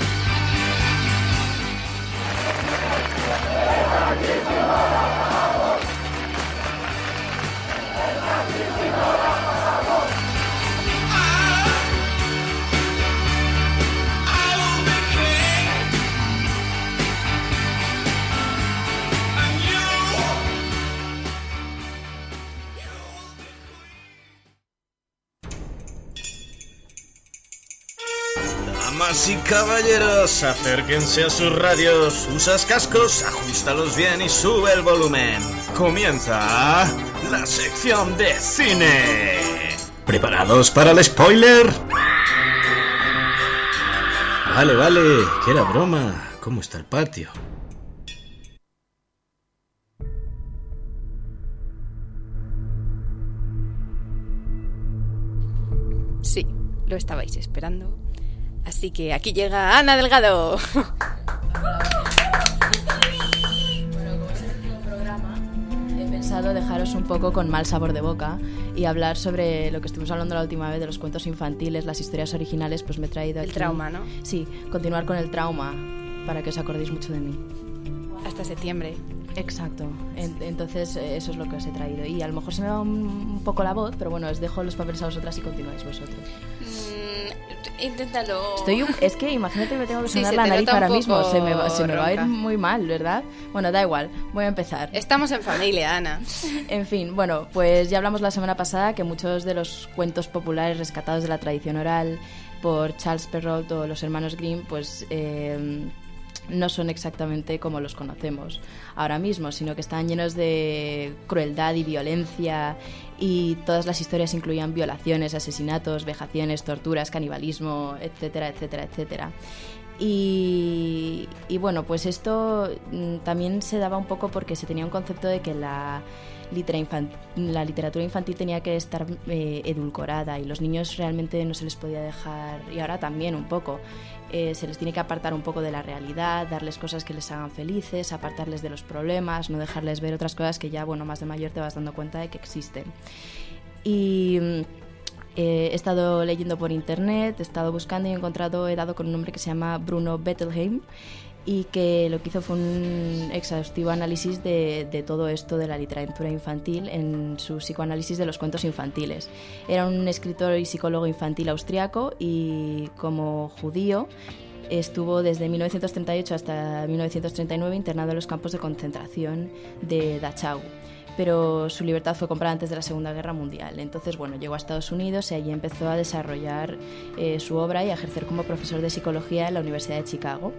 Damas y caballeros, acérquense a sus radios, usas cascos, ajustalos bien y sube el volumen. Comienza la sección de cine. ¿Preparados para el spoiler? Vale, que era broma. ¿Cómo está el patio? Sí, lo estabais esperando. Así que aquí llega Ana Delgado. Bueno, como es el último programa, he pensado dejaros un poco con mal sabor de boca y hablar sobre lo que estuvimos hablando la última vez de los cuentos infantiles, las historias originales, pues me he traído aquí... El trauma, ¿no? Sí, continuar con el trauma, para que os acordéis mucho de mí. Hasta septiembre. Exacto, entonces eso es lo que os he traído. Y a lo mejor se me va un poco la voz, pero bueno, os dejo los papeles a vosotras y continuáis vosotros. Inténtalo. Es que imagínate que me tengo que sonar Sí, la nariz ahora mismo. Se me ronca. va a ir muy mal, ¿verdad? Bueno, da igual, voy a empezar. Estamos en familia, Ana. En fin, bueno, pues ya hablamos la semana pasada que muchos de los cuentos populares rescatados de la tradición oral por Charles Perrault o los hermanos Grimm, pues no son exactamente como los conocemos ahora mismo, sino que están llenos de crueldad y violencia, y todas las historias incluían violaciones, asesinatos, vejaciones, torturas, canibalismo, etcétera, etcétera, etcétera. Y bueno, pues esto también se daba un poco porque se tenía un concepto de que la literatura infantil tenía que estar edulcorada, y los niños realmente no se les podía dejar, y ahora también un poco, se les tiene que apartar un poco de la realidad, darles cosas que les hagan felices, apartarles de los problemas, no dejarles ver otras cosas que ya, bueno, más de mayor te vas dando cuenta de que existen. Y he estado leyendo por internet, he estado buscando y he dado con un hombre que se llama Bruno Bettelheim, y que lo que hizo fue un exhaustivo análisis de todo esto de la literatura infantil en su psicoanálisis de los cuentos infantiles. Era un escritor y psicólogo infantil austriaco, y como judío estuvo desde 1938 hasta 1939 internado en los campos de concentración de Dachau, pero su libertad fue comprada antes de la Segunda Guerra Mundial. Entonces, bueno, llegó a Estados Unidos y allí empezó a desarrollar su obra y a ejercer como profesor de psicología en la Universidad de Chicago.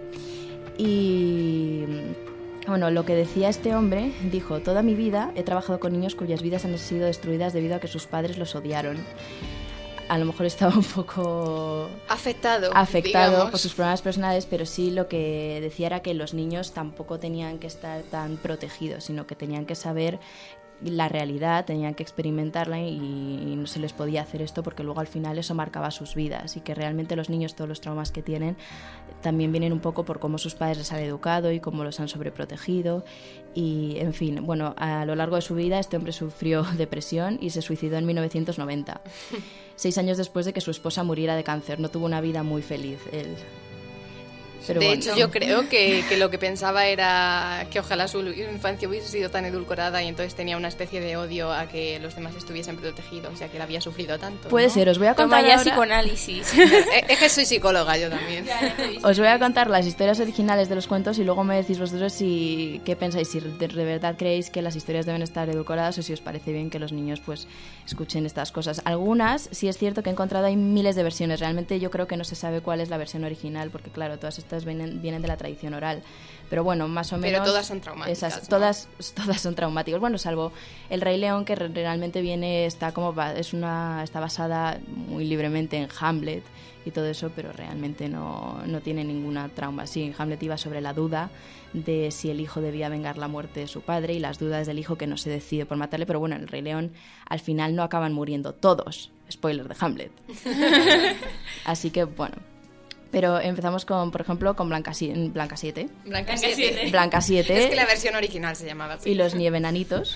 Y bueno, lo que decía este hombre, dijo: toda mi vida he trabajado con niños cuyas vidas han sido destruidas debido a que sus padres los odiaron. A lo mejor estaba un poco afectado por sus problemas personales, pero sí lo que decía era que los niños tampoco tenían que estar tan protegidos, sino que tenían que saber la realidad, tenían que experimentarla, y no se les podía hacer esto porque luego al final eso marcaba sus vidas, y que realmente los niños, todos los traumas que tienen, también vienen un poco por cómo sus padres les han educado y cómo los han sobreprotegido. Y, en fin, bueno, a lo largo de su vida este hombre sufrió depresión y se suicidó en 1990, 6 años después de que su esposa muriera de cáncer. No tuvo una vida muy feliz él. Pero de bueno. hecho, yo creo que lo que pensaba era que ojalá su infancia hubiese sido tan edulcorada y entonces tenía una especie de odio a que los demás estuviesen protegidos, ya que él había sufrido tanto. Puede ser, os voy a contar ya ahora... psicoanálisis. Es que soy psicóloga yo también. Os voy a contar las historias originales de los cuentos y luego me decís vosotros qué pensáis, si de verdad creéis que las historias deben estar edulcoradas o si os parece bien que los niños pues escuchen estas cosas. Algunas, sí es cierto que he encontrado, hay miles de versiones. Realmente yo creo que no se sabe cuál es la versión original, porque claro, todas estas vienen de la tradición oral. Pero bueno, más o menos... Pero todas son traumáticas, esas, todas son traumáticas. Bueno, salvo El Rey León, que realmente está basada muy libremente en Hamlet y todo eso, pero realmente no tiene ninguna trauma. Sí, Hamlet iba sobre la duda de si el hijo debía vengar la muerte de su padre y las dudas del hijo que no se decide por matarle, pero bueno, en El Rey León al final no acaban muriendo todos. Spoiler de Hamlet. Así que, bueno... Pero empezamos por ejemplo, con Blanca 7. Blanca 7. Blanca 7. Es que la versión original se llamaba así. Y los Nievenanitos.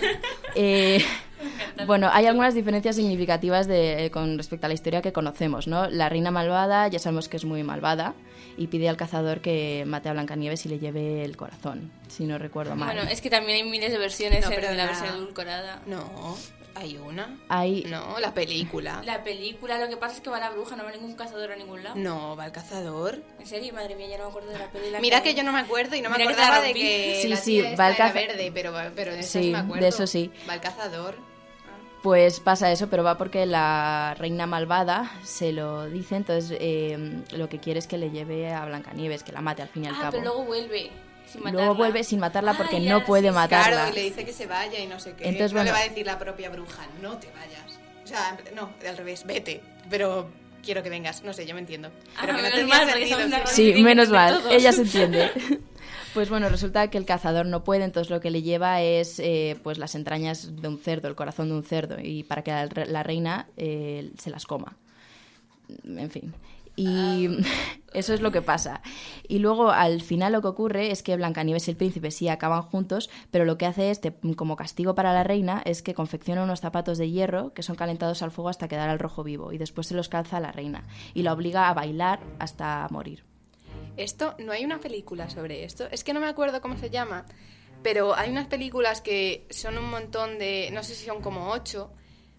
Bueno, hay algunas diferencias significativas con respecto a la historia que conocemos, ¿no? La reina malvada, ya sabemos que es muy malvada y pide al cazador que mate a Blancanieves y le lleve el corazón, si no recuerdo mal. Bueno, es que también hay miles de versiones pero de la versión edulcorada. No, hay una. No, la película. La película, lo que pasa es que va la bruja, no va ningún cazador a ningún lado. No, va el cazador. ¿En serio? Madre mía, ya no me acuerdo de la película. Mira que yo no me acuerdo y no me acordaba de que sí, la sí, tía va el era verde, pero de eso sí me acuerdo. De eso sí. Va el cazador. Pues pasa eso, pero va porque la reina malvada se lo dice, entonces lo que quiere es que le lleve a Blancanieves, que la mate al fin y al cabo. Pero luego vuelve sin matarla. Luego vuelve sin matarla porque no puede matarla. Claro, y le dice que se vaya y no sé qué. Entonces, no le va a decir la propia bruja, no te vayas. O sea, no, al revés, vete, pero quiero que vengas. No sé, yo me entiendo. Pero que no tenía sentido. Sí, menos mal, ella se entiende. Pues bueno, resulta que el cazador no puede, entonces lo que le lleva es pues las entrañas de un cerdo, el corazón de un cerdo, y para que la reina se las coma. En fin. Y eso es lo que pasa. Y luego al final lo que ocurre es que Blancanieves y el príncipe sí acaban juntos, pero lo que hace como castigo para la reina es que confecciona unos zapatos de hierro que son calentados al fuego hasta quedar al rojo vivo y después se los calza a la reina y la obliga a bailar hasta morir. No hay una película sobre esto. Es que no me acuerdo cómo se llama, pero hay unas películas que son un montón de... No sé si son como 8...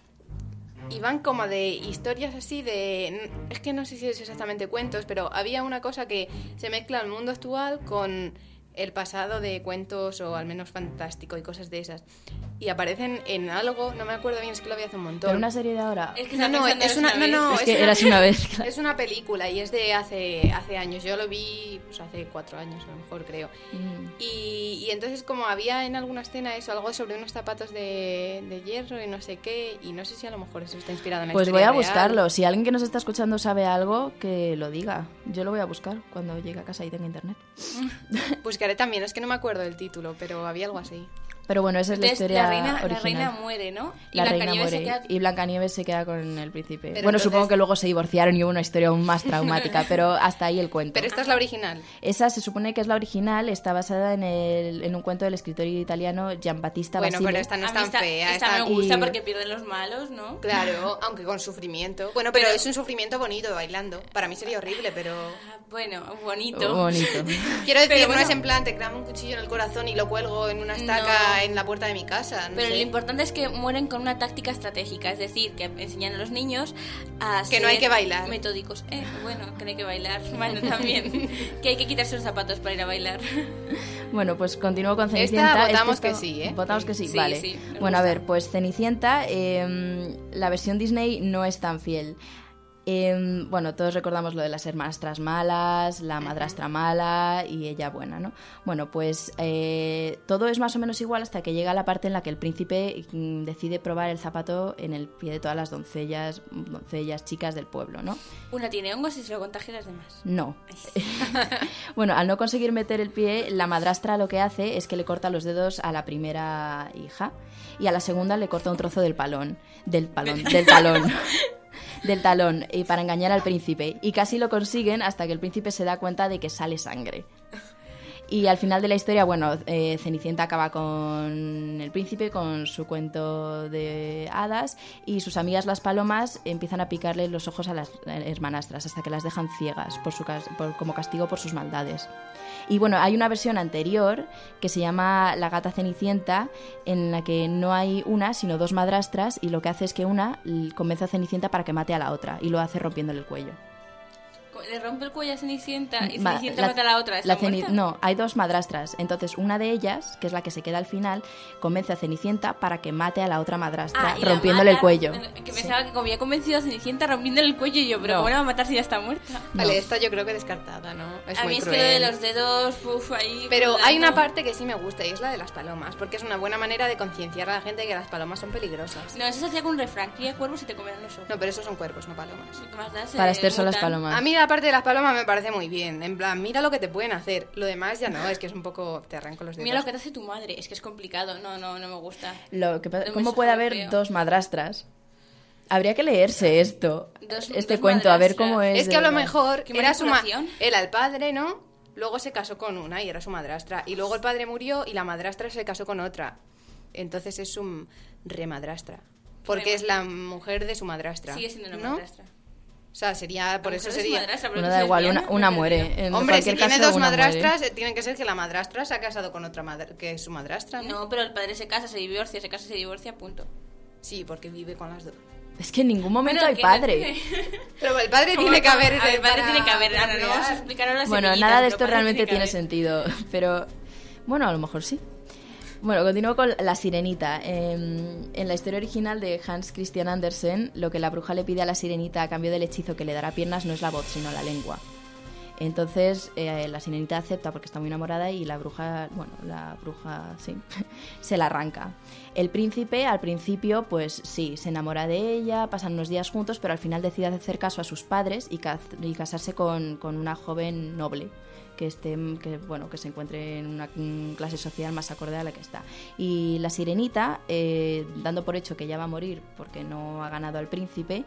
Y van como de historias así de... Es que no sé si es exactamente cuentos, pero había una cosa que se mezcla el mundo actual con el pasado de cuentos o al menos fantástico y cosas de esas. Y aparecen en algo, no me acuerdo bien, es que lo vi hace un montón. ¿Pero una serie de ahora? Es que es una vez. Claro. Es una película y es de hace años. Yo lo vi pues, hace 4 años a lo mejor, creo. Y entonces como había en alguna escena eso, algo sobre unos zapatos de hierro y no sé qué, y no sé si a lo mejor eso está inspirado en la pues historia voy a real. buscarlo. Si alguien que nos está escuchando sabe algo, que lo diga. Yo lo voy a buscar cuando llegue a casa y tenga internet. Buscaré también, es que no me acuerdo del título, pero había algo así. Pero bueno, esa es la historia original. La reina muere, ¿no? La reina muere y Blancanieves se queda con el príncipe. Pero bueno, entonces... supongo que luego se divorciaron y hubo una historia aún más traumática, pero hasta ahí el cuento. Pero esta es la original. Esa se supone que es la original, está basada en un cuento del escritor italiano Giambattista Basile. Bueno, pero esta no es tan fea. Esta me gusta porque pierden los malos, ¿no? Claro, aunque con sufrimiento. Bueno, pero es un sufrimiento bonito bailando. Para mí sería horrible, pero... Bueno, bonito. Quiero decir, no es en plan, te clavo un cuchillo en el corazón y lo cuelgo en una estaca en la puerta de mi casa. Pero lo importante es que mueren con una táctica estratégica, es decir, que enseñan a los niños a que no hay que bailar. Metódicos. Bueno, que no hay que bailar. Bueno, también. Que hay que quitarse los zapatos para ir a bailar. Bueno, pues continúo con Cenicienta. Esta votamos que sí, ¿eh? Votamos que sí, sí vale. Sí, bueno, a ver, pues Cenicienta, la versión Disney no es tan fiel. Bueno, todos recordamos lo de las hermanastras malas, la madrastra mala y ella buena, ¿no? Bueno, pues todo es más o menos igual hasta que llega la parte en la que el príncipe decide probar el zapato en el pie de todas las doncellas, chicas del pueblo, ¿no? Una tiene hongos y se lo contagia a las demás. No. Bueno, al no conseguir meter el pie, la madrastra lo que hace es que le corta los dedos a la primera hija y a la segunda le corta un trozo del talón. del talón y para engañar al príncipe. Y casi lo consiguen hasta que el príncipe se da cuenta de que sale sangre. Y al final de la historia, bueno, Cenicienta acaba con el príncipe, con su cuento de hadas, y sus amigas las palomas empiezan a picarle los ojos a las hermanastras hasta que las dejan ciegas como castigo por sus maldades. Y bueno, hay una versión anterior que se llama La gata Cenicienta, en la que no hay una, sino dos madrastras, y lo que hace es que una convence a Cenicienta para que mate a la otra, y lo hace rompiéndole el cuello. Le rompe el cuello a Cenicienta y Cenicienta mata a la otra. No, hay dos madrastras. Entonces, una de ellas, que es la que se queda al final, convence a Cenicienta para que mate a la otra madrastra, rompiéndole el cuello. Que pensaba que había convencido a Cenicienta rompiéndole el cuello y yo, pero ¿cómo la va a matar si ya está muerta? Vale, esta yo creo que descartada, ¿no? Es a muy mí es cruel. que lo de los dedos, ahí... Pero hay una parte que sí me gusta y es la de las palomas, porque es una buena manera de concienciar a la gente de que las palomas son peligrosas. No, eso se hacía con un refrán, cría cuervos y te comerán los ojos. No, pero esos son cuervos, no palomas. Para Esther son las palomas. A mí la parte de las palomas me parece muy bien. En plan, mira lo que te pueden hacer. Lo demás ya no, es que es un poco... Te arranco los dedos. Mira lo que te hace tu madre. Es que es complicado. No me gusta. ¿Cómo puede haber dos madrastras? Habría que leerse esto. Este cuento, a ver cómo es. Es que a lo mejor era era el padre, ¿no? Luego se casó con una y era su madrastra. Y luego el padre murió y la madrastra se casó con otra. Entonces es un remadrastra. Porque es la mujer de su madrastra. Sigue siendo una ¿no? madrastra. O sea, sería, por eso sería... Bueno, da igual, una muere. Hombre, si tiene dos madrastras, tienen que ser que la madrastra se ha casado con otra que es su madrastra, ¿no? No, pero el padre se casa, se divorcia, punto. Sí, porque vive con las dos. Es que en ningún momento hay padre. Pero el padre tiene que haber... El padre tiene que haber. Ahora no vamos a explicar ahora las Bueno, nada de esto realmente tiene sentido. Pero, bueno, a lo mejor sí. Bueno, continúo con La Sirenita. En la historia original de Hans Christian Andersen, lo que la bruja le pide a la sirenita a cambio del hechizo que le dará piernas no es la voz, sino la lengua. Entonces, la sirenita acepta porque está muy enamorada y la bruja, sí, se la arranca. El príncipe, al principio, pues sí, se enamora de ella, pasan unos días juntos, pero al final decide hacer caso a sus padres y casarse con una joven noble. Que se encuentre en una clase social más acorde a la que está. Y la sirenita, dando por hecho que ya va a morir porque no ha ganado al príncipe,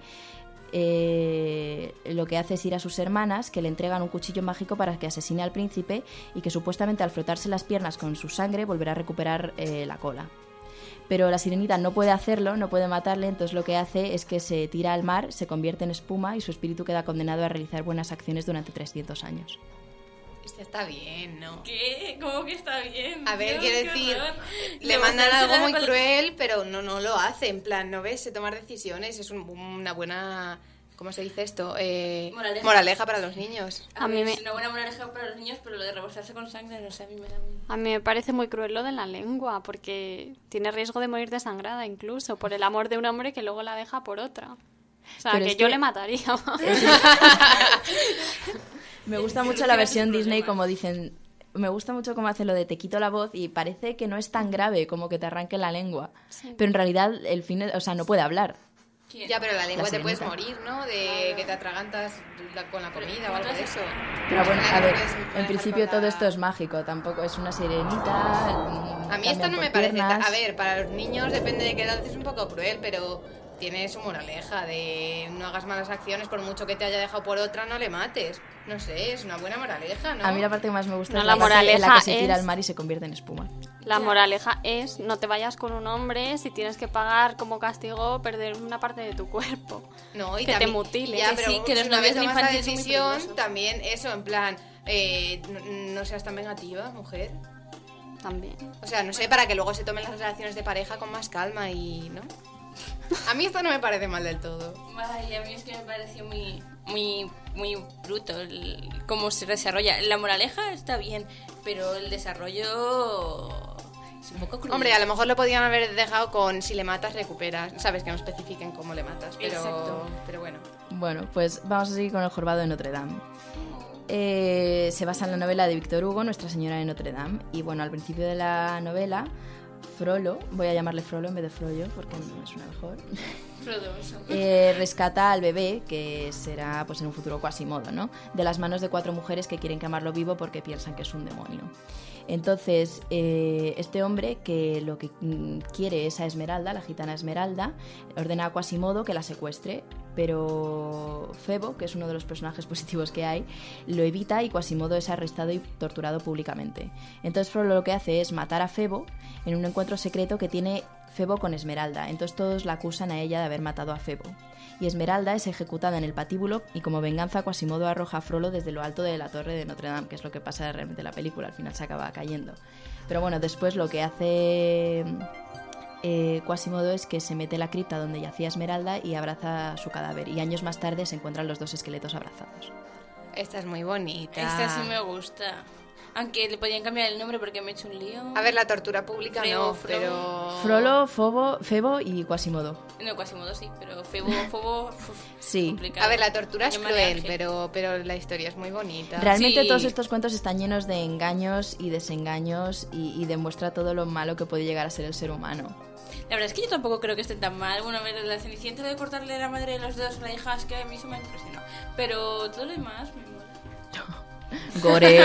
lo que hace es ir a sus hermanas, que le entregan un cuchillo mágico para que asesine al príncipe y que supuestamente al frotarse las piernas con su sangre volverá a recuperar la cola. Pero la sirenita no puede hacerlo, no puede matarle, entonces lo que hace es que se tira al mar, se convierte en espuma y su espíritu queda condenado a realizar buenas acciones durante 300 años. Este está bien, ¿no? ¿Qué? ¿Cómo que está bien? A ver, quiero decir, le mandan algo muy cruel, pero no lo hace, en plan, ¿no ves? Se tomar decisiones, es una buena... ¿Cómo se dice esto? Moraleja para los niños. Es una buena moraleja para los niños, pero lo de rebosarse con sangre, no sé, a mí me da... A mí me parece muy cruel lo de la lengua, porque tiene riesgo de morir desangrada incluso, por el amor de un hombre que luego la deja por otra. O sea, que yo le mataría. Me gusta mucho la versión Disney, como dicen... Me gusta mucho cómo hace lo de te quito la voz y parece que no es tan grave como que te arranque la lengua. Sí. Pero en realidad el fin es, no puede hablar. ¿Quién? Ya, pero la lengua te puedes morir, ¿no? De que te atragantas con la comida o algo de eso. Pero bueno, a ver, en principio todo esto es mágico. Tampoco es una sirenita. A mí esto no me parece... A ver, para los niños depende de qué edad, es un poco cruel, pero... tiene su moraleja de no hagas malas acciones, por mucho que te haya dejado por otra, no le mates. No sé, es una buena moraleja, ¿no? A mí la parte que más me gusta es la parte en la que se tira al mar y se convierte en espuma. La moraleja es no te vayas con un hombre si tienes que pagar como castigo perder una parte de tu cuerpo. No, y que también, te mutile. Ya, pero sí, que los una vez novios tomas la infantiles decisión, también eso, en plan, no seas tan vengativa, mujer. También. O sea, no sé, para que luego se tomen las relaciones de pareja con más calma y... ¿no? A mí esto no me parece mal del todo. Ay, a mí es que me pareció muy bruto cómo se desarrolla. La moraleja está bien, pero el desarrollo es un poco cruel. Hombre, a lo mejor lo podían haber dejado con si le matas recuperas. Sabes, que no especifiquen cómo le matas, pero bueno. Bueno, pues vamos a seguir con El jorobado de Notre Dame. Se basa en la novela de Víctor Hugo, Nuestra Señora de Notre Dame. Y bueno, al principio de la novela... Frollo, voy a llamarle Frollo en vez de Frollo porque me suena mejor. Rescata al bebé, que será pues en un futuro Quasimodo, ¿no? De las manos de 4 mujeres que quieren quemarlo vivo porque piensan que es un demonio. Entonces, este hombre, que lo que quiere es a Esmeralda, la gitana Esmeralda, ordena a Quasimodo que la secuestre, pero Febo, que es uno de los personajes positivos que hay, lo evita y Quasimodo es arrestado y torturado públicamente. Entonces Frollo lo que hace es matar a Febo en un encuentro secreto que tiene Febo con Esmeralda. Entonces todos la acusan a ella de haber matado a Febo. Y Esmeralda es ejecutada en el patíbulo y como venganza Quasimodo arroja a Frollo desde lo alto de la torre de Notre Dame, que es lo que pasa realmente en la película, al final se acaba cayendo. Pero bueno, después lo que hace Quasimodo es que se mete en la cripta donde yacía Esmeralda y abraza su cadáver. Y años más tarde se encuentran los dos esqueletos abrazados. Esta es muy bonita. Esta sí me gusta. Aunque le podían cambiar el nombre porque me he hecho un lío. A ver, la tortura pública no, pero... Frollo, Febo y Quasimodo. No, Quasimodo sí, pero Febo sí. Complicado. A ver, la tortura es Llámale cruel, Ángel. pero la historia es muy bonita. Realmente Sí. todos estos cuentos están llenos de engaños y desengaños y demuestra todo lo malo que puede llegar a ser el ser humano. La verdad es que yo tampoco creo que estén tan mal. Bueno, a ver, la Cenicienta de cortarle la madre de los dedos a la hija es que a mí eso me impresionó. Pero todo lo demás me mola. Gore,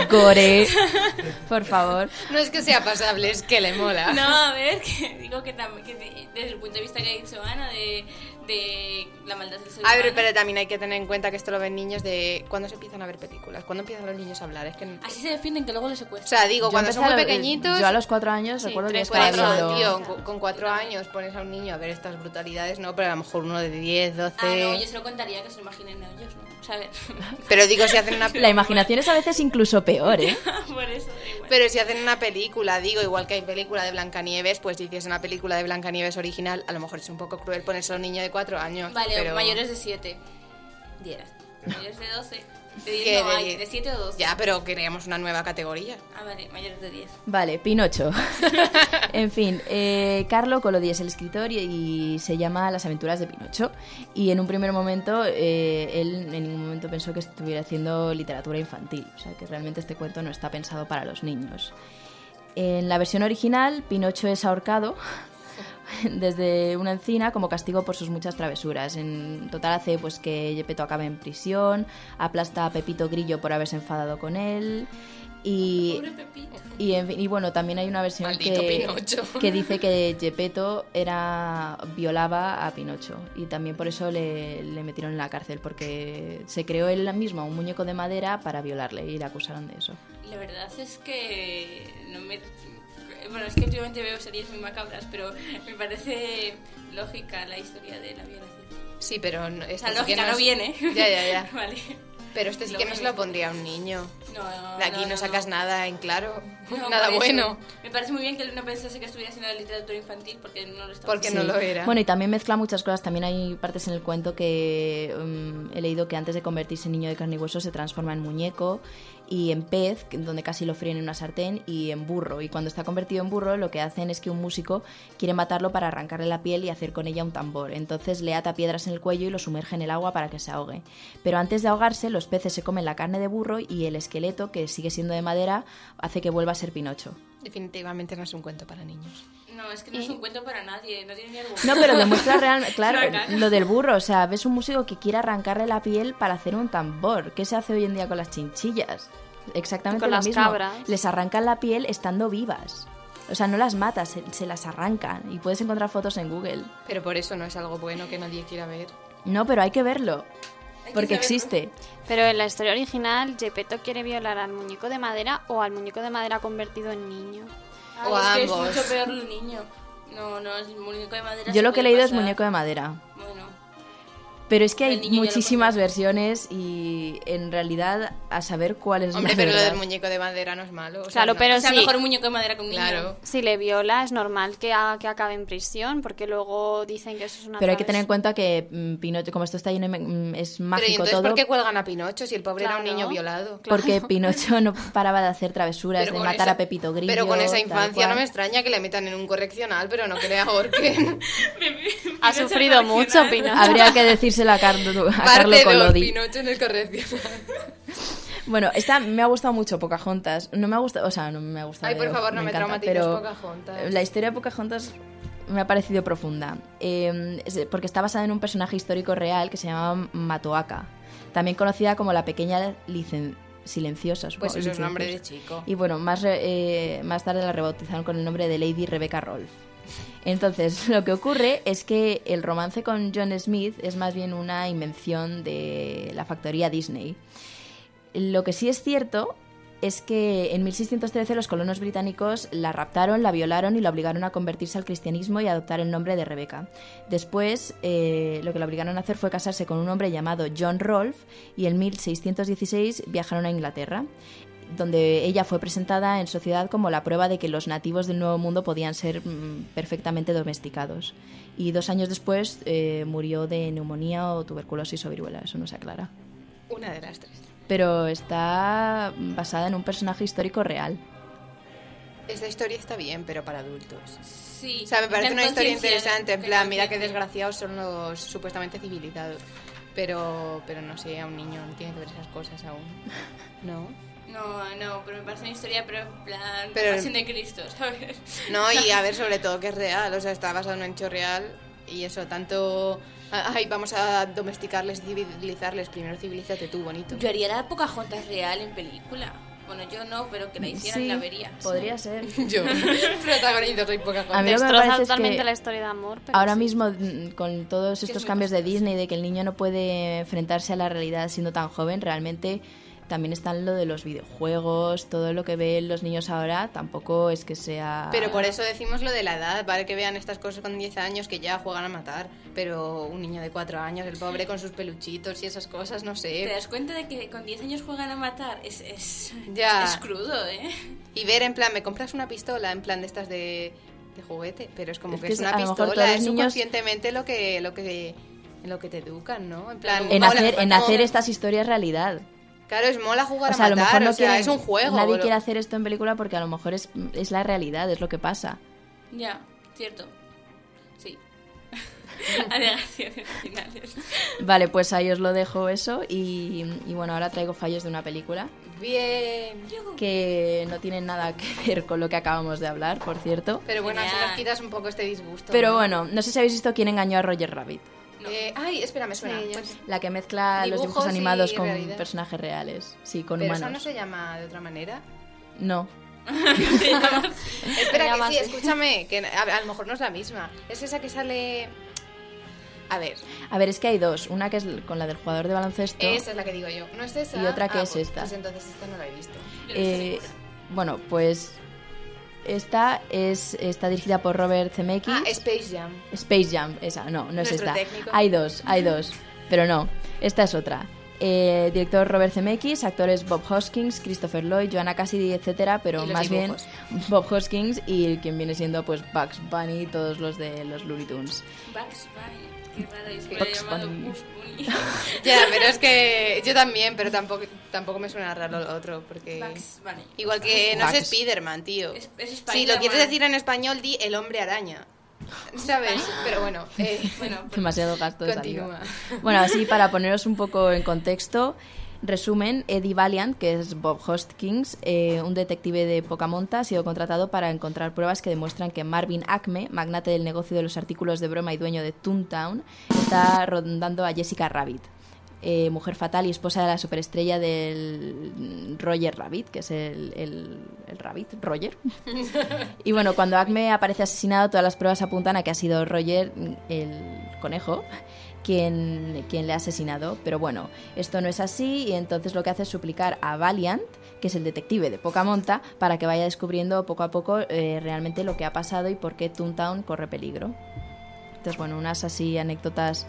por favor. No es que sea pasable, es que le mola. No, a ver, que digo que desde el punto de vista que ha dicho Ana, de la maldad del ser A ver, humano. pero también hay que tener en cuenta que esto lo ven niños de... ¿Cuándo se empiezan a ver películas? ¿Cuándo empiezan los niños a hablar? Es que... Así se defienden que luego les O secuestran. sea, digo, Yo cuando son muy empecé pequeñitos... Yo a los 4 años Sí, recuerdo que 3, estaba 4, viendo... tío, con 4 años pones a un niño a ver estas brutalidades, no, pero a lo mejor uno de 10, 12... Ah, no, yo se lo contaría que se lo imaginen a ellos, ¿no? O sea, a ver. Pero digo, si hacen una... La imaginación es a veces incluso peor, ¿eh? Por eso, da igual. Pero si hacen una película, digo, igual que hay película de Blancanieves, pues si hiciesen una película de Blancanieves original, a lo mejor es un poco cruel ponerse a un niño de 4 años. Vale, pero... mayores de 7. Dieras. Mayores de 12. De 10 ¿Qué? no hay, de 7 o 12. Ya, pero queríamos una nueva categoría. Ah, vale, mayores de 10. Vale, Pinocho. En fin, Carlo Collodi es el escritor y se llama Las aventuras de Pinocho. Y en un primer momento, él en ningún momento pensó que estuviera haciendo literatura infantil. O sea, que realmente este cuento no está pensado para los niños. En la versión original, Pinocho es ahorcado desde una encina como castigo por sus muchas travesuras. En total hace pues que Geppetto acabe en prisión, aplasta a Pepito Grillo por haberse enfadado con él y en fin, y bueno, también hay una versión que dice que Geppetto violaba a Pinocho y también por eso le metieron en la cárcel, porque se creó él mismo un muñeco de madera para violarle y le acusaron de eso. La verdad es que no me... Bueno, es que últimamente veo series muy macabras, pero me parece lógica la historia de la violación. Sí, pero... Esta lógica no viene. Ya. Vale. Pero este sí que no se lo pondría a un niño. No, de aquí no sacas nada en claro. No, nada bueno. Me parece muy bien que él no pensase que estuviera haciendo la literatura infantil porque no lo estaba Porque no lo era. Bueno, y también mezcla muchas cosas. También hay partes en el cuento que he leído que antes de convertirse en niño de carne y hueso se transforma en muñeco y en pez, donde casi lo fríen en una sartén, y en burro. Y cuando está convertido en burro, lo que hacen es que un músico quiere matarlo para arrancarle la piel y hacer con ella un tambor. Entonces le ata piedras en el cuello y lo sumerge en el agua para que se ahogue. Pero antes de ahogarse, los peces se comen la carne de burro y el esqueleto, que sigue siendo de madera, hace que vuelva a ser Pinocho. Definitivamente no es un cuento para niños. No, es que no es un cuento para nadie, no tiene ni algo. No, pero demuestra realmente, claro, lo del burro. O sea, ves un músico que quiere arrancarle la piel para hacer un tambor. ¿Qué se hace hoy en día con las chinchillas? Exactamente con lo las mismo. cabras. Les arrancan la piel estando vivas. O sea, no las matas, se las arrancan. Y puedes encontrar fotos en Google. Pero por eso no es algo bueno que nadie quiera ver. No, pero hay que verlo. Porque existe. Pero en la historia original, Geppetto quiere violar al muñeco de madera o al muñeco de madera convertido en niño. Ay, O es que ambos. es mucho peor el niño. No, es el muñeco de madera. Yo lo que he leído es pasar. muñeco de madera. Bueno. Pero es que El hay niño ya lo muchísimas versiones y en realidad a saber cuál es Hombre, la pero lo verdad. del muñeco de madera no es malo. O sea, Claro, no. pero O sea, sí. mejor un muñeco de madera que un niño. Claro. Si le viola, es normal que acabe en prisión, porque luego dicen que eso es una Pero hay que tener en travesura. cuenta que Pinocho, como esto está lleno es Pero ¿y mágico entonces todo, por qué cuelgan a Pinocho si el pobre era un Claro. niño violado? porque Pinocho no paraba de hacer travesuras, Pero de con matar esa- a Pepito Grillo. Pero con esa tal infancia cual. no me extraña que le metan en un correccional, pero no que le ahorquen. Ha sufrido mucho Pinocho. Habría que decírselo a Carlo Parte 2, Collodi. Pinocho en el correccional. Bueno, esta me ha gustado mucho, Pocahontas. No me ha gustado, o sea, no me ha gustado. Ay, por favor, no me encanta, traumatices, pero Pocahontas. La historia de Pocahontas me ha parecido profunda, porque está basada en un personaje histórico real que se llama Matoaka, también conocida como la pequeña silenciosa. Pues supongo, eso es nombre de licenciosa. chico. Y bueno, más tarde la rebautizaron con el nombre de Lady Rebecca Rolfe. Entonces, lo que ocurre es que el romance con John Smith es más bien una invención de la factoría Disney. Lo que sí es cierto es que en 1613 los colonos británicos la raptaron, la violaron y la obligaron a convertirse al cristianismo y a adoptar el nombre de Rebecca. Después, lo que la obligaron a hacer fue casarse con un hombre llamado John Rolfe y en 1616 viajaron a Inglaterra, donde ella fue presentada en sociedad como la prueba de que los nativos del Nuevo Mundo podían ser perfectamente domesticados. Y 2 años después murió de neumonía o tuberculosis o viruela, eso no se aclara. Una de las tres. Pero está basada en un personaje histórico real. Esta historia está bien, pero para adultos. Sí. O sea, me parece una historia conciencia, interesante. En de plan, mira qué conciencia. desgraciados son los supuestamente civilizados. Pero no sé, a un niño no tiene que ver esas cosas aún. ¿No? No, pero me parece una historia, pero en plan, Pero- Pasión de Cristo, ¿sabes? No, y a ver, sobre todo que es real. O sea, está basado en un hecho real. Y eso, tanto... Ay, vamos a domesticarles, civilizarles. Primero civilízate tú, bonito. Yo haría la Pocahontas real en película. Bueno, yo no, pero que la hicieran Sí, la vería. podría ser. Yo, protagonista, soy Pocahontas. A mí lo que me Destroza parece es totalmente que la historia de amor. Pero ahora sí. mismo, con todos estos muy cambios de Disney, de que el niño no puede enfrentarse a la realidad siendo tan joven, realmente también está lo de los videojuegos, todo lo que ven los niños ahora, tampoco es que sea... Pero por eso decimos lo de la edad, para que vean estas cosas con 10 años que ya juegan a matar. Pero un niño de 4 años, el pobre con sus peluchitos y esas cosas, no ¿Te sé. das cuenta de que con 10 años juegan a matar? Es Ya. es crudo, ¿eh? Y ver en plan, me compras una pistola, en plan de estas de juguete, pero es como Es que que es a una lo mejor todos pistola, los es niños- subconscientemente lo que te educan, ¿no? En plan, En mola, hacer no- estas historias realidad. Claro, es mola jugar O sea, a a lo matar, mejor no o sea, quieren- es un juego. Nadie bro. quiere hacer esto en película porque a lo mejor es la realidad, es lo que pasa. Ya, cierto. Sí. Alegaciones finales. Vale, pues ahí os lo dejo eso y bueno, ahora traigo fallos de una película Bien. que no tienen nada que ver con lo que acabamos de hablar, por cierto. Pero bueno, así Genial. nos quitas un poco este disgusto. Pero ¿no? bueno, no sé si habéis visto quién engañó a Roger Rabbit. Ay, espera, me suena. Sí, yo Pues- sí. La que mezcla los Dibujos dibujos y animados con realidad. personajes reales. Sí, con Pero humanos. eso no se llama de otra manera. No. Espera, llama que sí, así. escúchame, que a lo mejor no es la misma. Es esa que sale... A ver, A ver, es que hay dos. Una que es con la del jugador de baloncesto. esa es la que digo yo. ¿No es esa? Y otra que es pues, esta. Pues entonces esta no la he visto. Bueno, pues esta está dirigida por Robert Zemeckis. Ah, Space Jam. Space Jam, esa, no es Nuestro esta. técnico. Hay dos, pero no, esta es otra. Director Robert Zemeckis, actores Bob Hoskins, Christopher Lloyd, Joanna Cassidy, etcétera, pero Y los más dibujos. bien Bob Hoskins y quien viene siendo pues Bugs Bunny, todos los de los Looney Tunes. Bugs Bunny. Qué raro, y se lo he Bugs llamado Bunny. Bugs Bunny. Ya, pero es que yo también, pero tampoco me suena raro lo otro, porque... Bugs Bunny. Igual que no es Bugs. Spiderman, tío. Es Si Spider-Man. lo quieres decir en español, di el hombre araña. ¿Sabes? Pero bueno, Bueno, Demasiado gasto de continúa. saliva. Bueno, así para poneros un poco en contexto, resumen, Eddie Valiant, que es Bob Hoskins, un detective de poca monta, ha sido contratado para encontrar pruebas que demuestran que Marvin Acme, magnate del negocio de los artículos de broma y dueño de Toontown, está rondando a Jessica Rabbit, mujer fatal y esposa de la superestrella del Roger Rabbit, que es el Rabbit, Roger. Y bueno, cuando Acme aparece asesinado, todas las pruebas apuntan a que ha sido Roger, el conejo, quien le ha asesinado. Pero bueno, esto no es así y entonces lo que hace es suplicar a Valiant, que es el detective de poca monta, para que vaya descubriendo poco a poco realmente lo que ha pasado y por qué Toontown corre peligro. Entonces, bueno, unas así anécdotas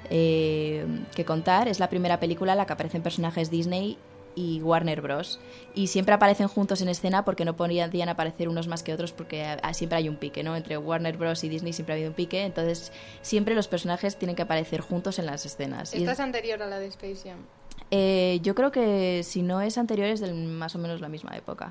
que contar. Es la primera película en la que aparecen personajes Disney y Warner Bros. Y siempre aparecen juntos en escena porque no podían aparecer unos más que otros porque siempre hay un pique, ¿no? Entre Warner Bros. Y Disney siempre ha habido un pique. Entonces, siempre los personajes tienen que aparecer juntos en las escenas. Y ¿Esta es anterior a la de Space Jam? yo creo que si no es anterior es de más o menos la misma época.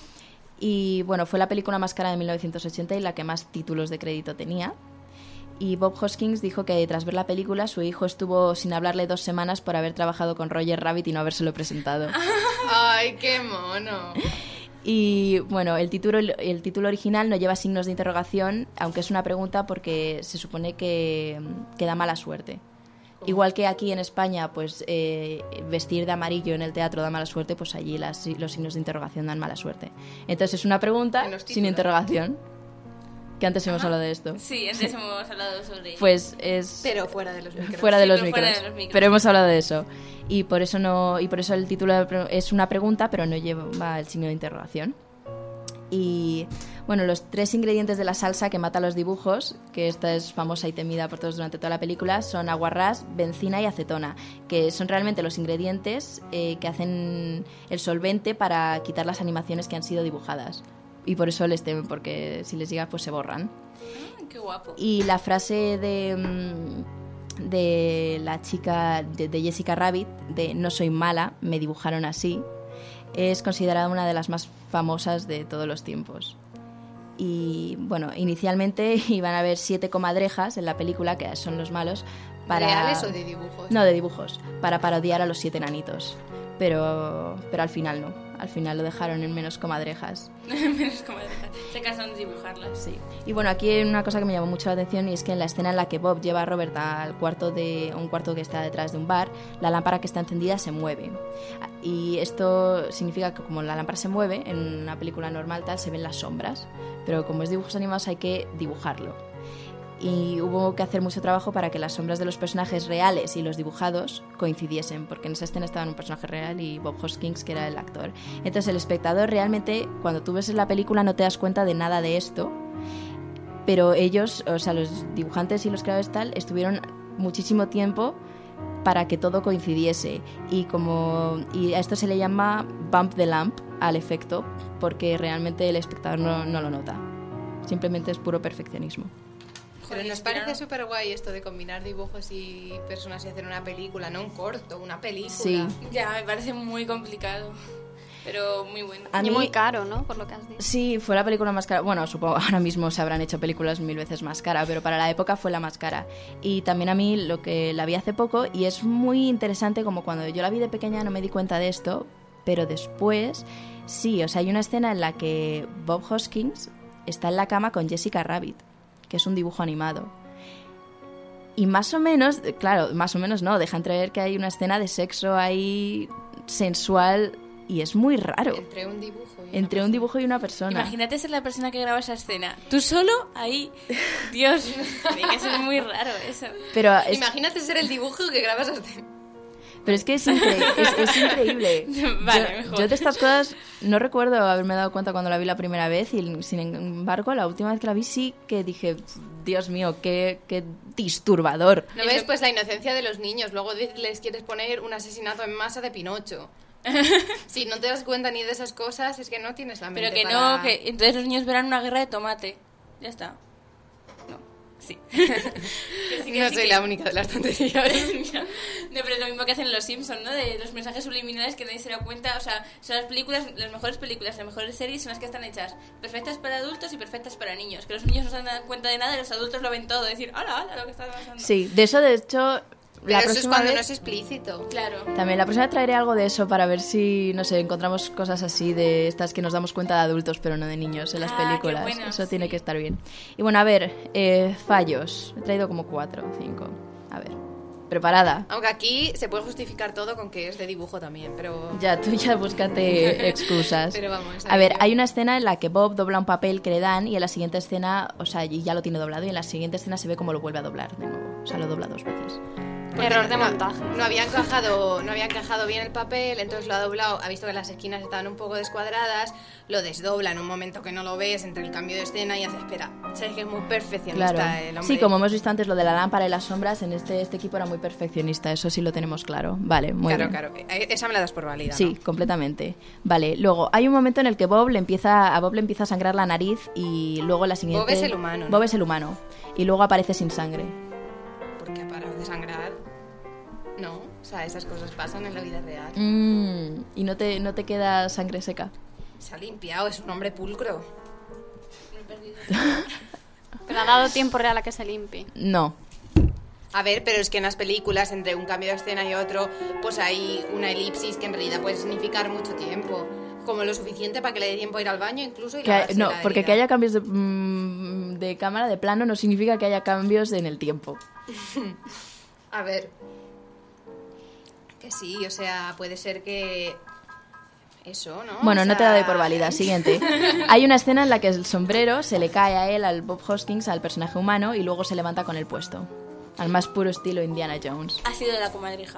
Y bueno, fue la película más cara de 1980 y la que más títulos de crédito tenía. Y Bob Hoskins dijo que tras ver la película su hijo estuvo sin hablarle 2 semanas por haber trabajado con Roger Rabbit y no habérselo presentado. ¡Ay, qué mono! Y bueno, el título original no lleva signos de interrogación, aunque es una pregunta porque se supone que da mala suerte. Igual que aquí en España, pues vestir de amarillo en el teatro da mala suerte, pues allí los signos de interrogación dan mala suerte. Entonces es una pregunta sin interrogación. Que antes hemos hablado de esto. Sí, antes hemos hablado sobre ello. Pues es... Pero fuera de los micros. Fuera de los Sí, micros. fuera de los micros. Pero hemos hablado de eso. Y por eso el título es una pregunta, pero no lleva el signo de interrogación. Y bueno, los 3 ingredientes de la salsa que mata los dibujos, que esta es famosa y temida por todos durante toda la película, son aguarrás, bencina y acetona, que son realmente los ingredientes que hacen el solvente para quitar las animaciones que han sido dibujadas. Y por eso les temen, porque si les llega pues se borran. Qué guapo. Y la frase de la chica de Jessica Rabbit, de "no soy mala, me dibujaron así", es considerada una de las más famosas de todos los tiempos. Y bueno, inicialmente iban a haber 7 comadrejas en la película, que son los malos, para... ¿Reales o de dibujos? No, de dibujos, para parodiar a los 7 enanitos. Pero al final no. Al final lo dejaron en menos comadrejas. Menos comadrejas. Se cansaron de dibujarlas. Sí. Y bueno, aquí hay una cosa que me llamó mucho la atención, y es que en la escena en la que Bob lleva a Robert a un cuarto que está detrás de un bar, la lámpara que está encendida se mueve. Y esto significa que como la lámpara se mueve, en una película normal tal, se ven las sombras. Pero como es dibujos animados hay que dibujarlo. Y hubo que hacer mucho trabajo para que las sombras de los personajes reales y los dibujados coincidiesen, porque en esa escena estaba un personaje real y Bob Hoskins, que era el actor. Entonces el espectador realmente, cuando tú ves la película, no te das cuenta de nada de esto, pero ellos, o sea, los dibujantes y los creadores tal, estuvieron muchísimo tiempo para que todo coincidiese, y a esto se le llama bump the lamp al efecto, porque realmente el espectador no lo nota, simplemente es puro perfeccionismo. Pero nos parece súper guay esto de combinar dibujos y personas y hacer una película, no un corto, una película. Sí. Ya, me parece muy complicado, pero muy bueno. Y muy caro, ¿no? Por lo que has dicho. Sí, fue la película más cara. Bueno, supongo ahora mismo se habrán hecho películas 1000 veces más cara, pero para la época fue la más cara. Y también a mí lo que la vi hace poco, y es muy interesante, como cuando yo la vi de pequeña no me di cuenta de esto, pero después sí, o sea, hay una escena en la que Bob Hoskins está en la cama con Jessica Rabbit, que es un dibujo animado. Y más o menos, claro, más o menos no, deja entrever que hay una escena de sexo ahí sensual, y es muy raro. Entre un dibujo y una persona. Imagínate ser la persona que graba esa escena. Tú solo ahí. Dios, tiene que ser muy raro eso. Pero imagínate ser el dibujo que grabas esa escena. Pero es que es increíble. Vale, mejor. Yo de estas cosas no recuerdo haberme dado cuenta cuando la vi la primera vez, y sin embargo la última vez que la vi sí que dije, Dios mío, qué disturbador. ¿No ves? Pues la inocencia de los niños. Luego les quieres poner un asesinato en masa de Pinocho. Si no te das cuenta ni de esas cosas, es que no tienes la mente. Pero que para... no, que entonces los niños verán una guerra de tomate. Ya está. Sí. No soy la única de las tonterías. No, pero es lo mismo que hacen los Simpsons, ¿no? De los mensajes subliminales que nadie se da cuenta. O sea, son las películas, las mejores películas, las mejores series son las que están hechas perfectas para adultos y perfectas para niños. Que los niños no se dan cuenta de nada y los adultos lo ven todo. Decir, ¡hala, lo que está pasando! Sí, de eso de hecho... Pero eso es cuando no es explícito. Claro. También la próxima traeré algo de eso para ver si, no sé, encontramos cosas así de estas que nos damos cuenta de adultos pero no de niños en las películas. Qué bueno, eso tiene que estar bien. Y bueno, a ver, fallos. He traído como 4 o 5. A ver, preparada. Aunque aquí se puede justificar todo con que es de dibujo también, pero... Ya, tú ya búscate excusas. Pero vamos, a ver, hay una escena en la que Bob dobla un papel que le dan, y en la siguiente escena, o sea, y ya lo tiene doblado, y en la siguiente escena se ve cómo lo vuelve a doblar de nuevo. O sea, lo dobla 2 veces. Error de montaje. No había encajado bien el papel, entonces lo ha doblado, ha visto que las esquinas estaban un poco descuadradas, lo desdobla en un momento que no lo ves entre el cambio de escena y hace espera. Sabes que es muy perfeccionista, claro. El hombre. Sí, como hemos visto antes lo de la lámpara y las sombras, en este equipo era muy perfeccionista, eso sí lo tenemos claro. Vale, muy bien. Claro, esa me la das por válida, Sí, ¿no? Completamente. Vale, luego hay un momento en el que a Bob le empieza a sangrar la nariz, y luego la siguiente... Bob es el humano, ¿no? Bob es el humano, y luego aparece sin sangre. ¿Por qué ha parado de sangrar? No, o sea, esas cosas pasan en la vida real. ¿Y no te queda sangre seca? Se ha limpiado, es un hombre pulcro. Me he perdido. Pero ha dado tiempo real a que se limpie. No. A ver, pero es que en las películas, entre un cambio de escena y otro, pues hay una elipsis que en realidad puede significar mucho tiempo. Como lo suficiente para que le dé tiempo a ir al baño incluso y lavarse No, la porque herida. que haya cambios de cámara, de plano, no significa que haya cambios en el tiempo. A ver... Que sí, o sea, puede ser que eso, ¿no? Bueno, O no te sea, la doy por válida. Siguiente. Hay una escena en la que el sombrero se le cae a él, al Bob Hoskins, al personaje humano, y luego se levanta con el puesto. Al más puro estilo Indiana Jones. Ha sido de la comadrija.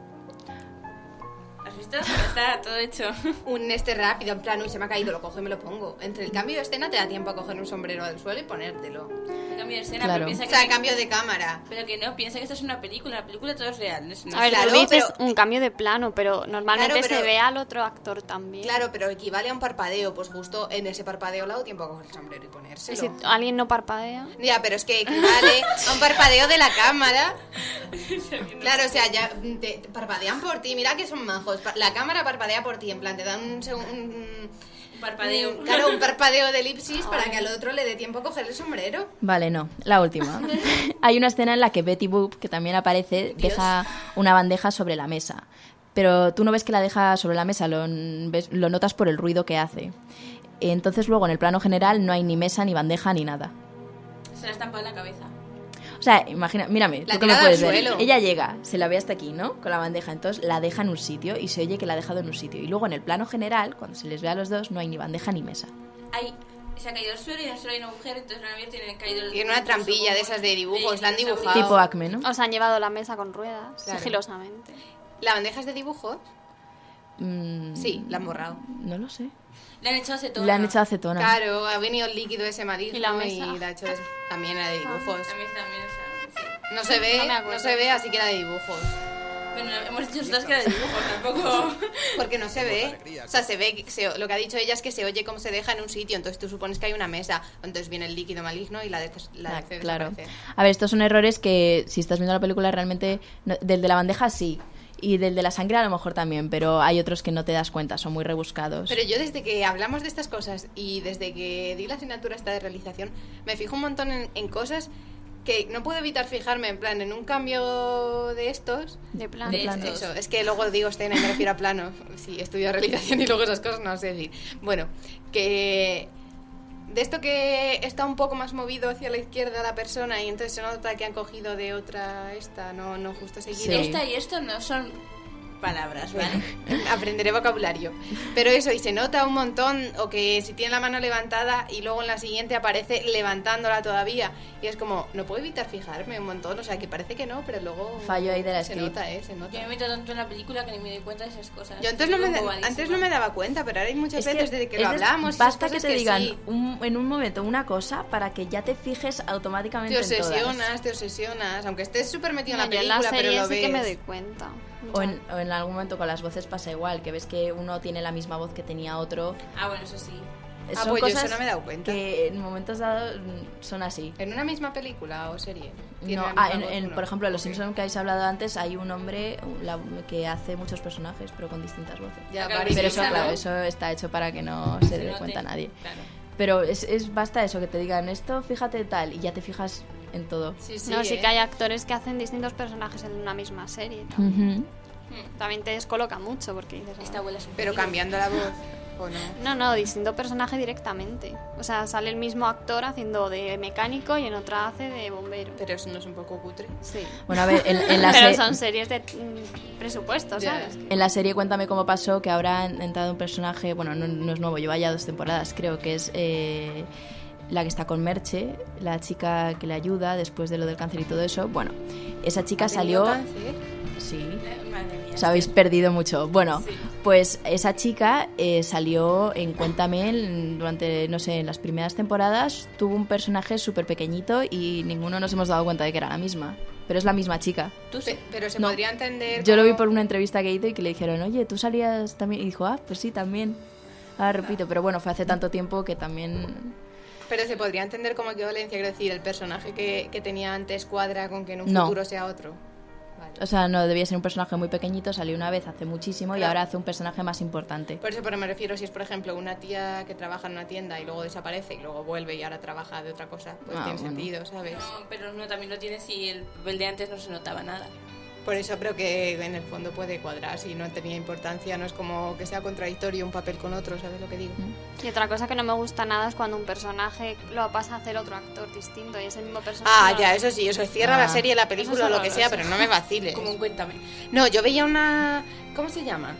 ¿Has visto? Está todo hecho. Un rápido, en plan, uy, se me ha caído, lo cojo y me lo pongo. Entre el cambio de escena te da tiempo a coger un sombrero del suelo y ponértelo. El cambio de escena, Claro. pero piensa O que... sea, cambio de cámara. Pero que no, piensa que esto es una película. La película todo es real. No A ver, Claro, tú dices pero- un cambio de plano, pero normalmente Claro, pero- se ve al otro actor también. Claro, pero equivale a un parpadeo. Pues justo en ese parpadeo le ha dado tiempo a coger el sombrero y Y ponérselo. si alguien no parpadea... Ya, pero es que equivale a un parpadeo de la cámara. Claro, o sea, ya te parpadean por ti. Mira que son majos. La cámara parpadea por ti. En plan, te dan un parpadeo. Claro, un parpadeo de elipsis para que al otro le dé tiempo a coger el sombrero. Vale, no. La última. Hay una escena en la que Betty Boop, que también aparece, Dios. deja una bandeja sobre la mesa. Pero tú no ves que la deja sobre la mesa, lo notas por el ruido que hace. Entonces luego en el plano general no hay ni mesa, ni bandeja, ni nada. Se la estampa en la cabeza. O sea, imagina, mírame, La tú que me tirada puedes al ver. suelo. Ella llega, se la ve hasta aquí, ¿no? Con la bandeja, entonces la deja en un sitio y se oye que la ha dejado en un sitio. Y luego en el plano general, cuando se les ve a los dos, no hay ni bandeja ni mesa. Se ha caído al suelo y en el suelo hay un agujero, entonces la novia tiene caído el... Tiene una trampilla de esas de dibujos, la han dibujado. Tipo Acme, ¿no? Os han llevado la mesa con ruedas, Claro. sigilosamente. ¿La bandeja es de dibujos? Mm, Sí, la han borrado. No lo sé. Le han echado acetona. Le han echado acetona. Claro, ha venido el líquido ese maligno ¿Y la mesa? y la ha hecho también era de dibujos. También, o sea, sí. No se ve, No me acuerdo. no se ve, así que era de dibujos. Bueno, hemos dicho nosotras que era de dibujos, tampoco... Porque no se ve. O sea, se ve, lo que ha dicho ella es que se oye cómo se deja en un sitio, entonces tú supones que hay una mesa, entonces viene el líquido maligno y la hace Claro. desaparecer. A ver, estos son errores que si estás viendo la película realmente... del de la bandeja sí. Y del de la sangre a lo mejor también, pero hay otros que no te das cuenta, son muy rebuscados. Pero yo desde que hablamos de estas cosas y desde que di la asignatura esta de realización, me fijo un montón en cosas que no puedo evitar fijarme, en plan, en un cambio de estos. De plano. De plano. Eso, es que luego digo escena y me refiero a plano. Sí, estudio realización y luego esas cosas no sé decir. Bueno, que de esto que está un poco más movido hacia la izquierda la persona y entonces se nota que han cogido de otra no justo seguido. Sí. Esta y esto no son palabras, ¿vale? Aprenderé vocabulario. Pero eso, y se nota un montón, o que si tiene la mano levantada y luego en la siguiente aparece levantándola todavía. Y es como, no puedo evitar fijarme un montón, o sea, que parece que no, pero luego... Fallo ahí de la se script. nota, se nota. Yo me meto tanto en la película que ni me doy cuenta de esas cosas. Yo antes no me daba cuenta, pero ahora hay muchas Es veces desde que lo es hablamos. basta esas que cosas te digan sí. en un momento una cosa para que ya te fijes automáticamente Te en todas. obsesionas, aunque estés súper metido en No, la yo en película, la pero serie lo sí ves. que me doy cuenta. O en algún momento con las voces pasa igual, que ves que uno tiene la misma voz que tenía otro. Ah, bueno, eso sí. Ah, Son pues yo cosas eso no me he dado cuenta. que en momentos dados son así. ¿En una misma película o serie? ¿Tiene No, la misma voz, uno? por ejemplo, en Los Ok. Simpsons que habéis hablado antes hay un hombre que hace muchos personajes, pero con distintas voces. Ya, Claro, Barry Pero eso, Sanders, claro, ¿no? eso está hecho para que no Se se dé note. cuenta nadie. Claro. Pero basta eso, que te digan esto, fíjate tal, y ya te fijas en todo. Sí, No, sí que hay actores que hacen distintos personajes en una misma serie. Ujú. También te descoloca mucho porque dices... Esta abuela es un Pero peligro. cambiando la voz, ¿o no? No, distinto personaje directamente. O sea, sale el mismo actor haciendo de mecánico y en otra hace de bombero. Pero eso no es un poco cutre. Sí. Bueno, a ver, en la Pero serie... son series de presupuesto, Ya. ¿sabes? En la serie Cuéntame cómo pasó, que ahora ha entrado un personaje, bueno, no es nuevo, lleva ya 2 temporadas, creo que es la que está con Merche, la chica que le ayuda después de lo del cáncer y todo eso. Bueno, esa chica ¿Ha tenido salió... cáncer? Sí, Madre mía. os habéis perdido mucho. Bueno, pues esa chica salió en Cuéntame durante, no sé, en las primeras temporadas, tuvo un personaje súper pequeñito y ninguno nos hemos dado cuenta de que era la misma. Pero es la misma chica. Pero se No. podría entender. Yo lo vi como- por una entrevista que hizo y que le dijeron, oye, ¿tú salías también? Y dijo, pues sí, también. Ahora repito, pero bueno, fue hace tanto tiempo que también... Pero se podría entender como equivalencia, quiero decir, el personaje que tenía antes cuadra con que en un No. futuro sea otro. Vale. O sea, no, debía ser un personaje muy pequeñito, salió una vez hace muchísimo y Claro. ahora hace un personaje más importante. Por eso pero me refiero, si es por ejemplo una tía que trabaja en una tienda y luego desaparece y luego vuelve y ahora trabaja de otra cosa, pues Ah, tiene bueno. sentido, ¿sabes? No, pero no, también lo tiene si el papel de antes no se notaba nada. Por eso creo que en el fondo puede cuadrar, si no tenía importancia, no es como que sea contradictorio un papel con otro, ¿sabes lo que digo? Y otra cosa que no me gusta nada es cuando un personaje lo pasa a hacer otro actor distinto y es el mismo personaje. Ah, no- ya, eso sí, eso cierra la serie, la película, Eso es lo que sea, horroroso. pero no me vaciles. Como un Cuéntame. No, yo veía una... ¿Cómo se llama?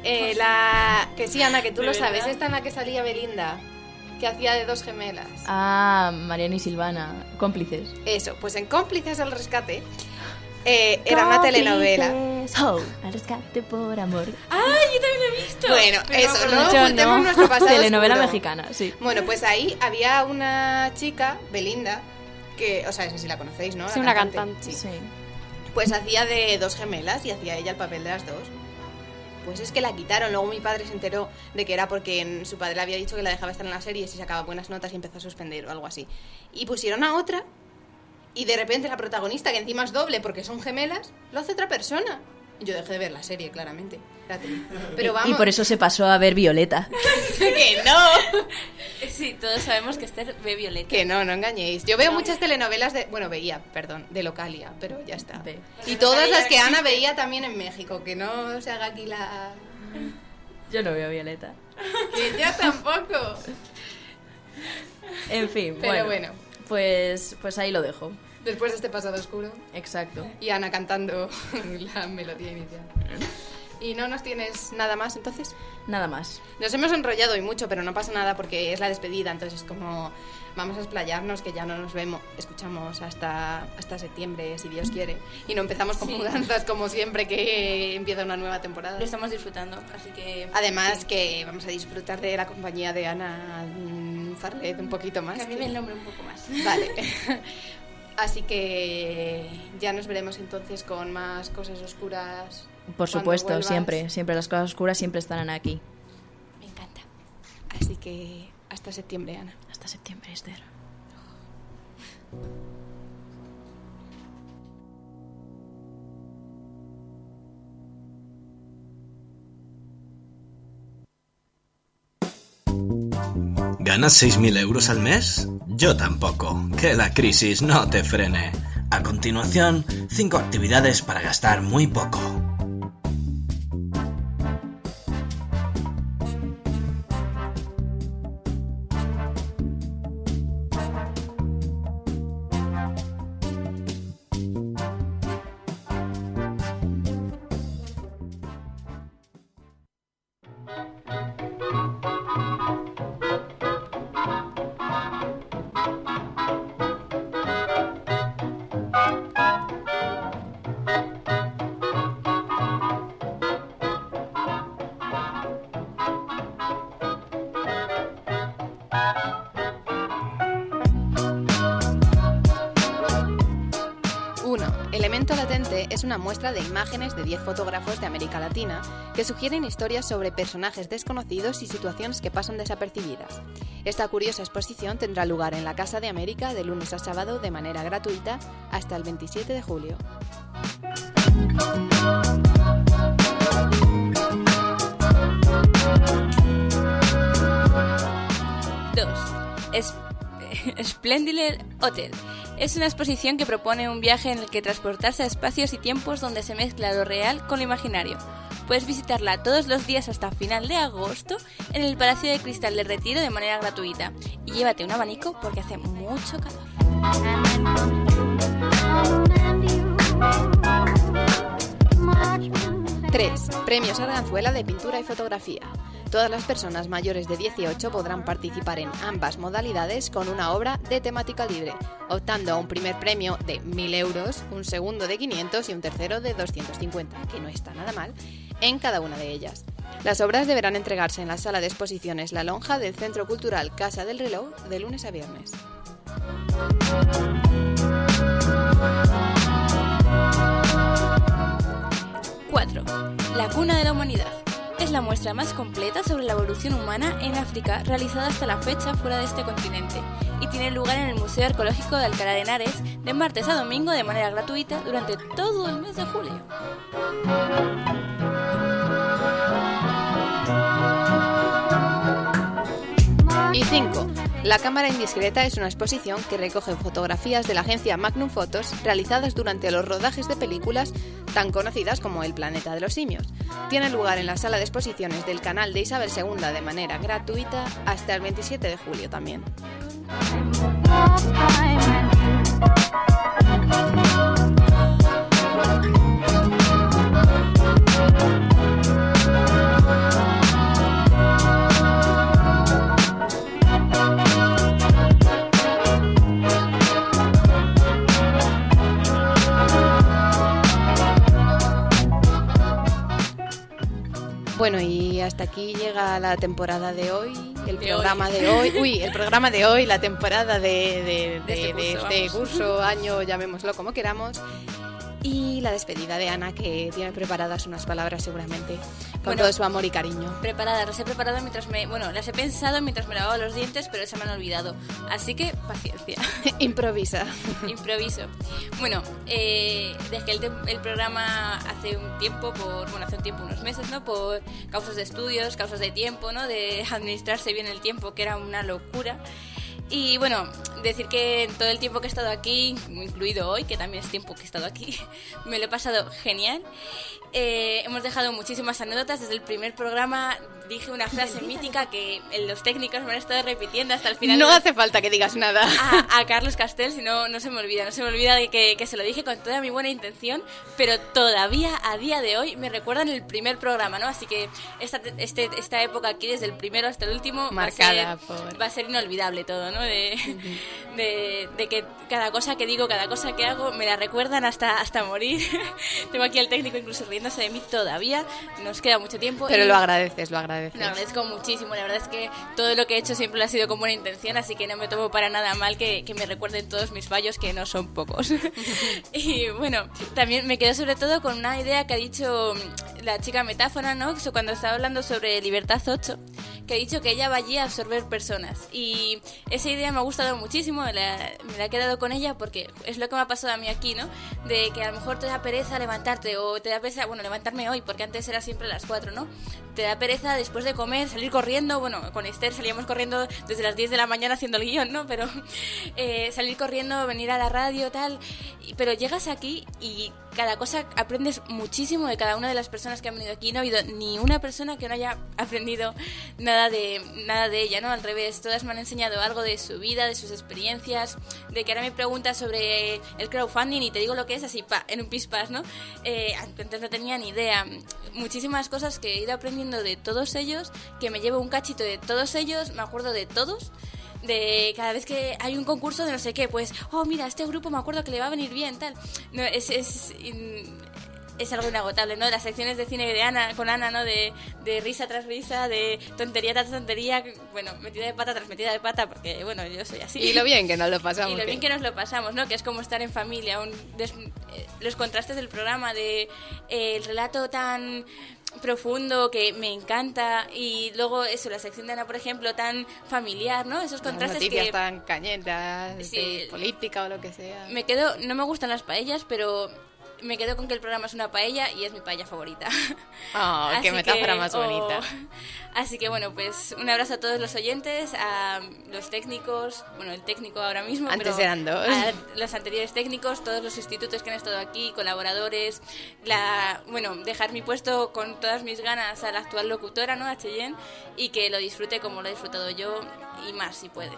Que sí, Ana, que tú ¿De lo verdad? sabes. Esta en la que salía Belinda, que hacía de dos gemelas. Ah, Mariano y Silvana, cómplices. Eso, pues en Cómplices al Rescate era una telenovela. Oh, al rescate por amor. ¡Ay, yo también lo he visto! Bueno, Pero eso, no, ¿no? Yo Ocultemos no. nuestro pasado Telenovela oscuro. mexicana, sí. Bueno, pues ahí había una chica, Belinda, que, o sea, no sé si la conocéis, ¿no? Sí, La una cantante. Sí. Pues hacía de dos gemelas y hacía ella el papel de las dos. Pues es que la quitaron. Luego mi padre se enteró de que era porque su padre le había dicho que la dejaba estar en la serie si sacaba buenas notas y empezó a suspender o algo así. Y pusieron a otra y de repente la protagonista, que encima es doble porque son gemelas, lo hace otra persona. Yo dejé de ver la serie, claramente. Pero vamos... Y por eso se pasó a ver Violeta. ¡Que no! Sí, todos sabemos que Esther ve Violeta. Que no engañéis. Yo veo muchas telenovelas de... Bueno, veía, perdón, de Localia, pero ya está. Y todas las que Ana veía también en México, que no se haga aquí la... Yo no veo Violeta. Que yo tampoco. En fin, Pero bueno. Pues ahí lo dejo. Después de este pasado oscuro. Exacto. Y Ana cantando la melodía inicial. ¿Y no nos tienes nada más entonces? Nada más. Nos hemos enrollado hoy mucho, pero no pasa nada porque es la despedida, entonces es como vamos a explayarnos, que ya no nos vemos, escuchamos hasta septiembre, si Dios quiere. Y no empezamos con mudanzas como siempre que empieza una nueva temporada. Lo estamos disfrutando, así que... Además que vamos a disfrutar de la compañía de Ana Farlet un poquito más. Cámbiame el nombre un poco más. Vale. Así que ya nos veremos entonces con más cosas oscuras. Por supuesto, siempre las cosas oscuras siempre estarán aquí. Me encanta. Así que hasta septiembre, Ana. Hasta septiembre, Esther. ¿Ganas 6.000 euros al mes? Yo tampoco. Que la crisis no te frene. A continuación, 5 actividades para gastar muy poco. Elemento Latente es una muestra de imágenes de 10 fotógrafos de América Latina que sugieren historias sobre personajes desconocidos y situaciones que pasan desapercibidas. Esta curiosa exposición tendrá lugar en la Casa de América de lunes a sábado de manera gratuita hasta el 27 de julio. Splendid Hotel. Es una exposición que propone un viaje en el que transportarse a espacios y tiempos donde se mezcla lo real con lo imaginario. Puedes visitarla todos los días hasta final de agosto en el Palacio de Cristal de Retiro de manera gratuita. Y llévate un abanico porque hace mucho calor. 3. Premios Arganzuela de pintura y fotografía. Todas las personas mayores de 18 podrán participar en ambas modalidades con una obra de temática libre, optando a un primer premio de 1.000 euros, un segundo de 500 y un tercero de 250, que no está nada mal, en cada una de ellas. Las obras deberán entregarse en la sala de exposiciones La Lonja del Centro Cultural Casa del Reloj de lunes a viernes. 4. La cuna de la humanidad. Es la muestra más completa sobre la evolución humana en África realizada hasta la fecha fuera de este continente y tiene lugar en el Museo Arqueológico de Alcalá de Henares de martes a domingo de manera gratuita durante todo el mes de julio. Y 5. La cámara indiscreta es una exposición que recoge fotografías de la agencia Magnum Photos realizadas durante los rodajes de películas tan conocidas como El planeta de los simios. Tiene lugar en la sala de exposiciones del canal de Isabel II de manera gratuita hasta el 27 de julio también. hasta aquí llega la temporada de hoy, el programa de hoy, la temporada de este curso, año, llamémoslo como queramos. Y la despedida de Ana, que tiene preparadas unas palabras seguramente, con todo su amor y cariño. Preparadas, las he preparado las he pensado mientras me lavaba los dientes, pero se me han olvidado. Así que, paciencia. Improvisa. Improviso. Bueno, dejé el programa hace un tiempo, unos meses, ¿no? Por causas de estudios, causas de tiempo, ¿no? De administrarse bien el tiempo, que era una locura. Y bueno, decir que en todo el tiempo que he estado aquí, incluido hoy, que también es tiempo que he estado aquí, me lo he pasado genial. Hemos dejado muchísimas anécdotas. Desde el primer programa dije una frase mítica que los técnicos me han estado repitiendo hasta el final. No hace falta que digas nada. A Carlos Castel, si no se me olvida. No se me olvida de que se lo dije con toda mi buena intención, pero todavía a día de hoy me recuerdan el primer programa, ¿no? Así que esta época aquí, desde el primero hasta el último, marcada va a ser inolvidable todo, ¿no? De que cada cosa que digo, cada cosa que hago, me la recuerdan hasta morir. Tengo aquí al técnico incluso riéndose de mí todavía. Nos queda mucho tiempo. Pero lo agradeces. Lo agradezco muchísimo. La verdad es que todo lo que he hecho siempre lo ha sido con buena intención, así que no me tomo para nada mal que me recuerden todos mis fallos, que no son pocos. Y bueno, también me quedo sobre todo con una idea que ha dicho la chica Metáfora, ¿no? Cuando estaba hablando sobre Libertad 8, que ha dicho que ella va allí a absorber personas. Y esa idea me ha gustado muchísimo, me la he quedado con ella porque es lo que me ha pasado a mí aquí, ¿no? De que a lo mejor te da pereza levantarte, o te da pereza, levantarme hoy, porque antes era siempre a las 4, ¿no? Te da pereza después de comer salir corriendo. Bueno, con Esther salíamos corriendo desde las 10 de la mañana haciendo el guión, ¿no? Pero salir corriendo, venir a la radio, tal. Pero llegas aquí y cada cosa aprendes muchísimo de cada una de las personas que han venido aquí. No ha habido ni una persona que no haya aprendido nada de ella, ¿no? Al revés, todas me han enseñado algo de su vida, de sus experiencias, de que ahora me preguntas sobre el crowdfunding y te digo lo que es así, en un pispás, ¿no? Antes no tenía ni idea. Muchísimas cosas que he ido aprendiendo de todos ellos, que me llevo un cachito de todos ellos, me acuerdo de todos. De cada vez que hay un concurso de no sé qué, pues, mira, este grupo me acuerdo que le va a venir bien, tal. No, es algo inagotable, ¿no? Las secciones de cine de Ana, con Ana, ¿no? De risa tras risa, de tontería tras tontería, bueno, metida de pata tras metida de pata, porque, bueno, yo soy así. Y lo bien que nos lo pasamos. Y lo bien que nos lo pasamos, ¿no? Que es como estar en familia. Los contrastes del programa, el relato tan profundo que me encanta, y luego eso, la sección de Ana, por ejemplo, tan familiar, ¿no? Esos contrastes, las noticias tan cañetas, sí, política o lo que sea. No me gustan las paellas, pero me quedo con que el programa es una paella y es mi paella favorita. Oh, qué metáfora más bonita. Así que bueno, pues un abrazo a todos los oyentes, a los técnicos, bueno, el técnico ahora mismo, antes eran dos, a los anteriores técnicos, todos los institutos que han estado aquí, colaboradores, dejar mi puesto con todas mis ganas a la actual locutora, ¿no? A Cheyenne, y que lo disfrute como lo he disfrutado yo y más si puede.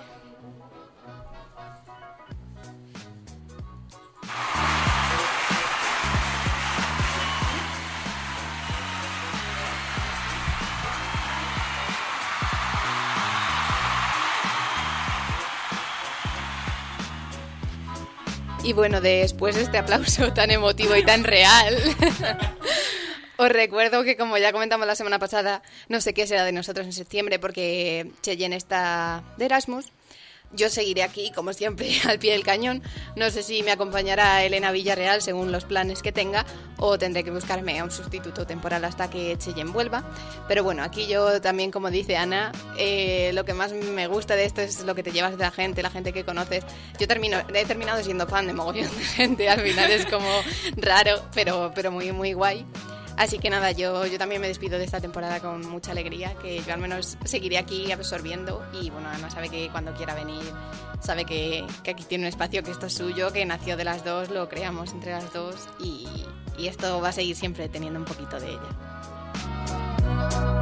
Y bueno, después de este aplauso tan emotivo y tan real, os recuerdo que, como ya comentamos la semana pasada, no sé qué será de nosotros en septiembre porque Cheyenne está de Erasmus. Yo seguiré aquí, como siempre, al pie del cañón. No sé si me acompañará Elena Villarreal según los planes que tenga, o tendré que buscarme a un sustituto temporal hasta que Cheyenne vuelva. Pero bueno, aquí yo también, como dice Ana, lo que más me gusta de esto es lo que te llevas de la gente que conoces. Yo he terminado siendo fan de mogollón de gente, al final es como raro, pero muy, muy guay. Así que nada, yo también me despido de esta temporada con mucha alegría, que yo al menos seguiré aquí absorbiendo, y bueno, Ana sabe que cuando quiera venir, sabe que aquí tiene un espacio que esto es suyo, que nació de las dos, lo creamos entre las dos, y esto va a seguir siempre teniendo un poquito de ella.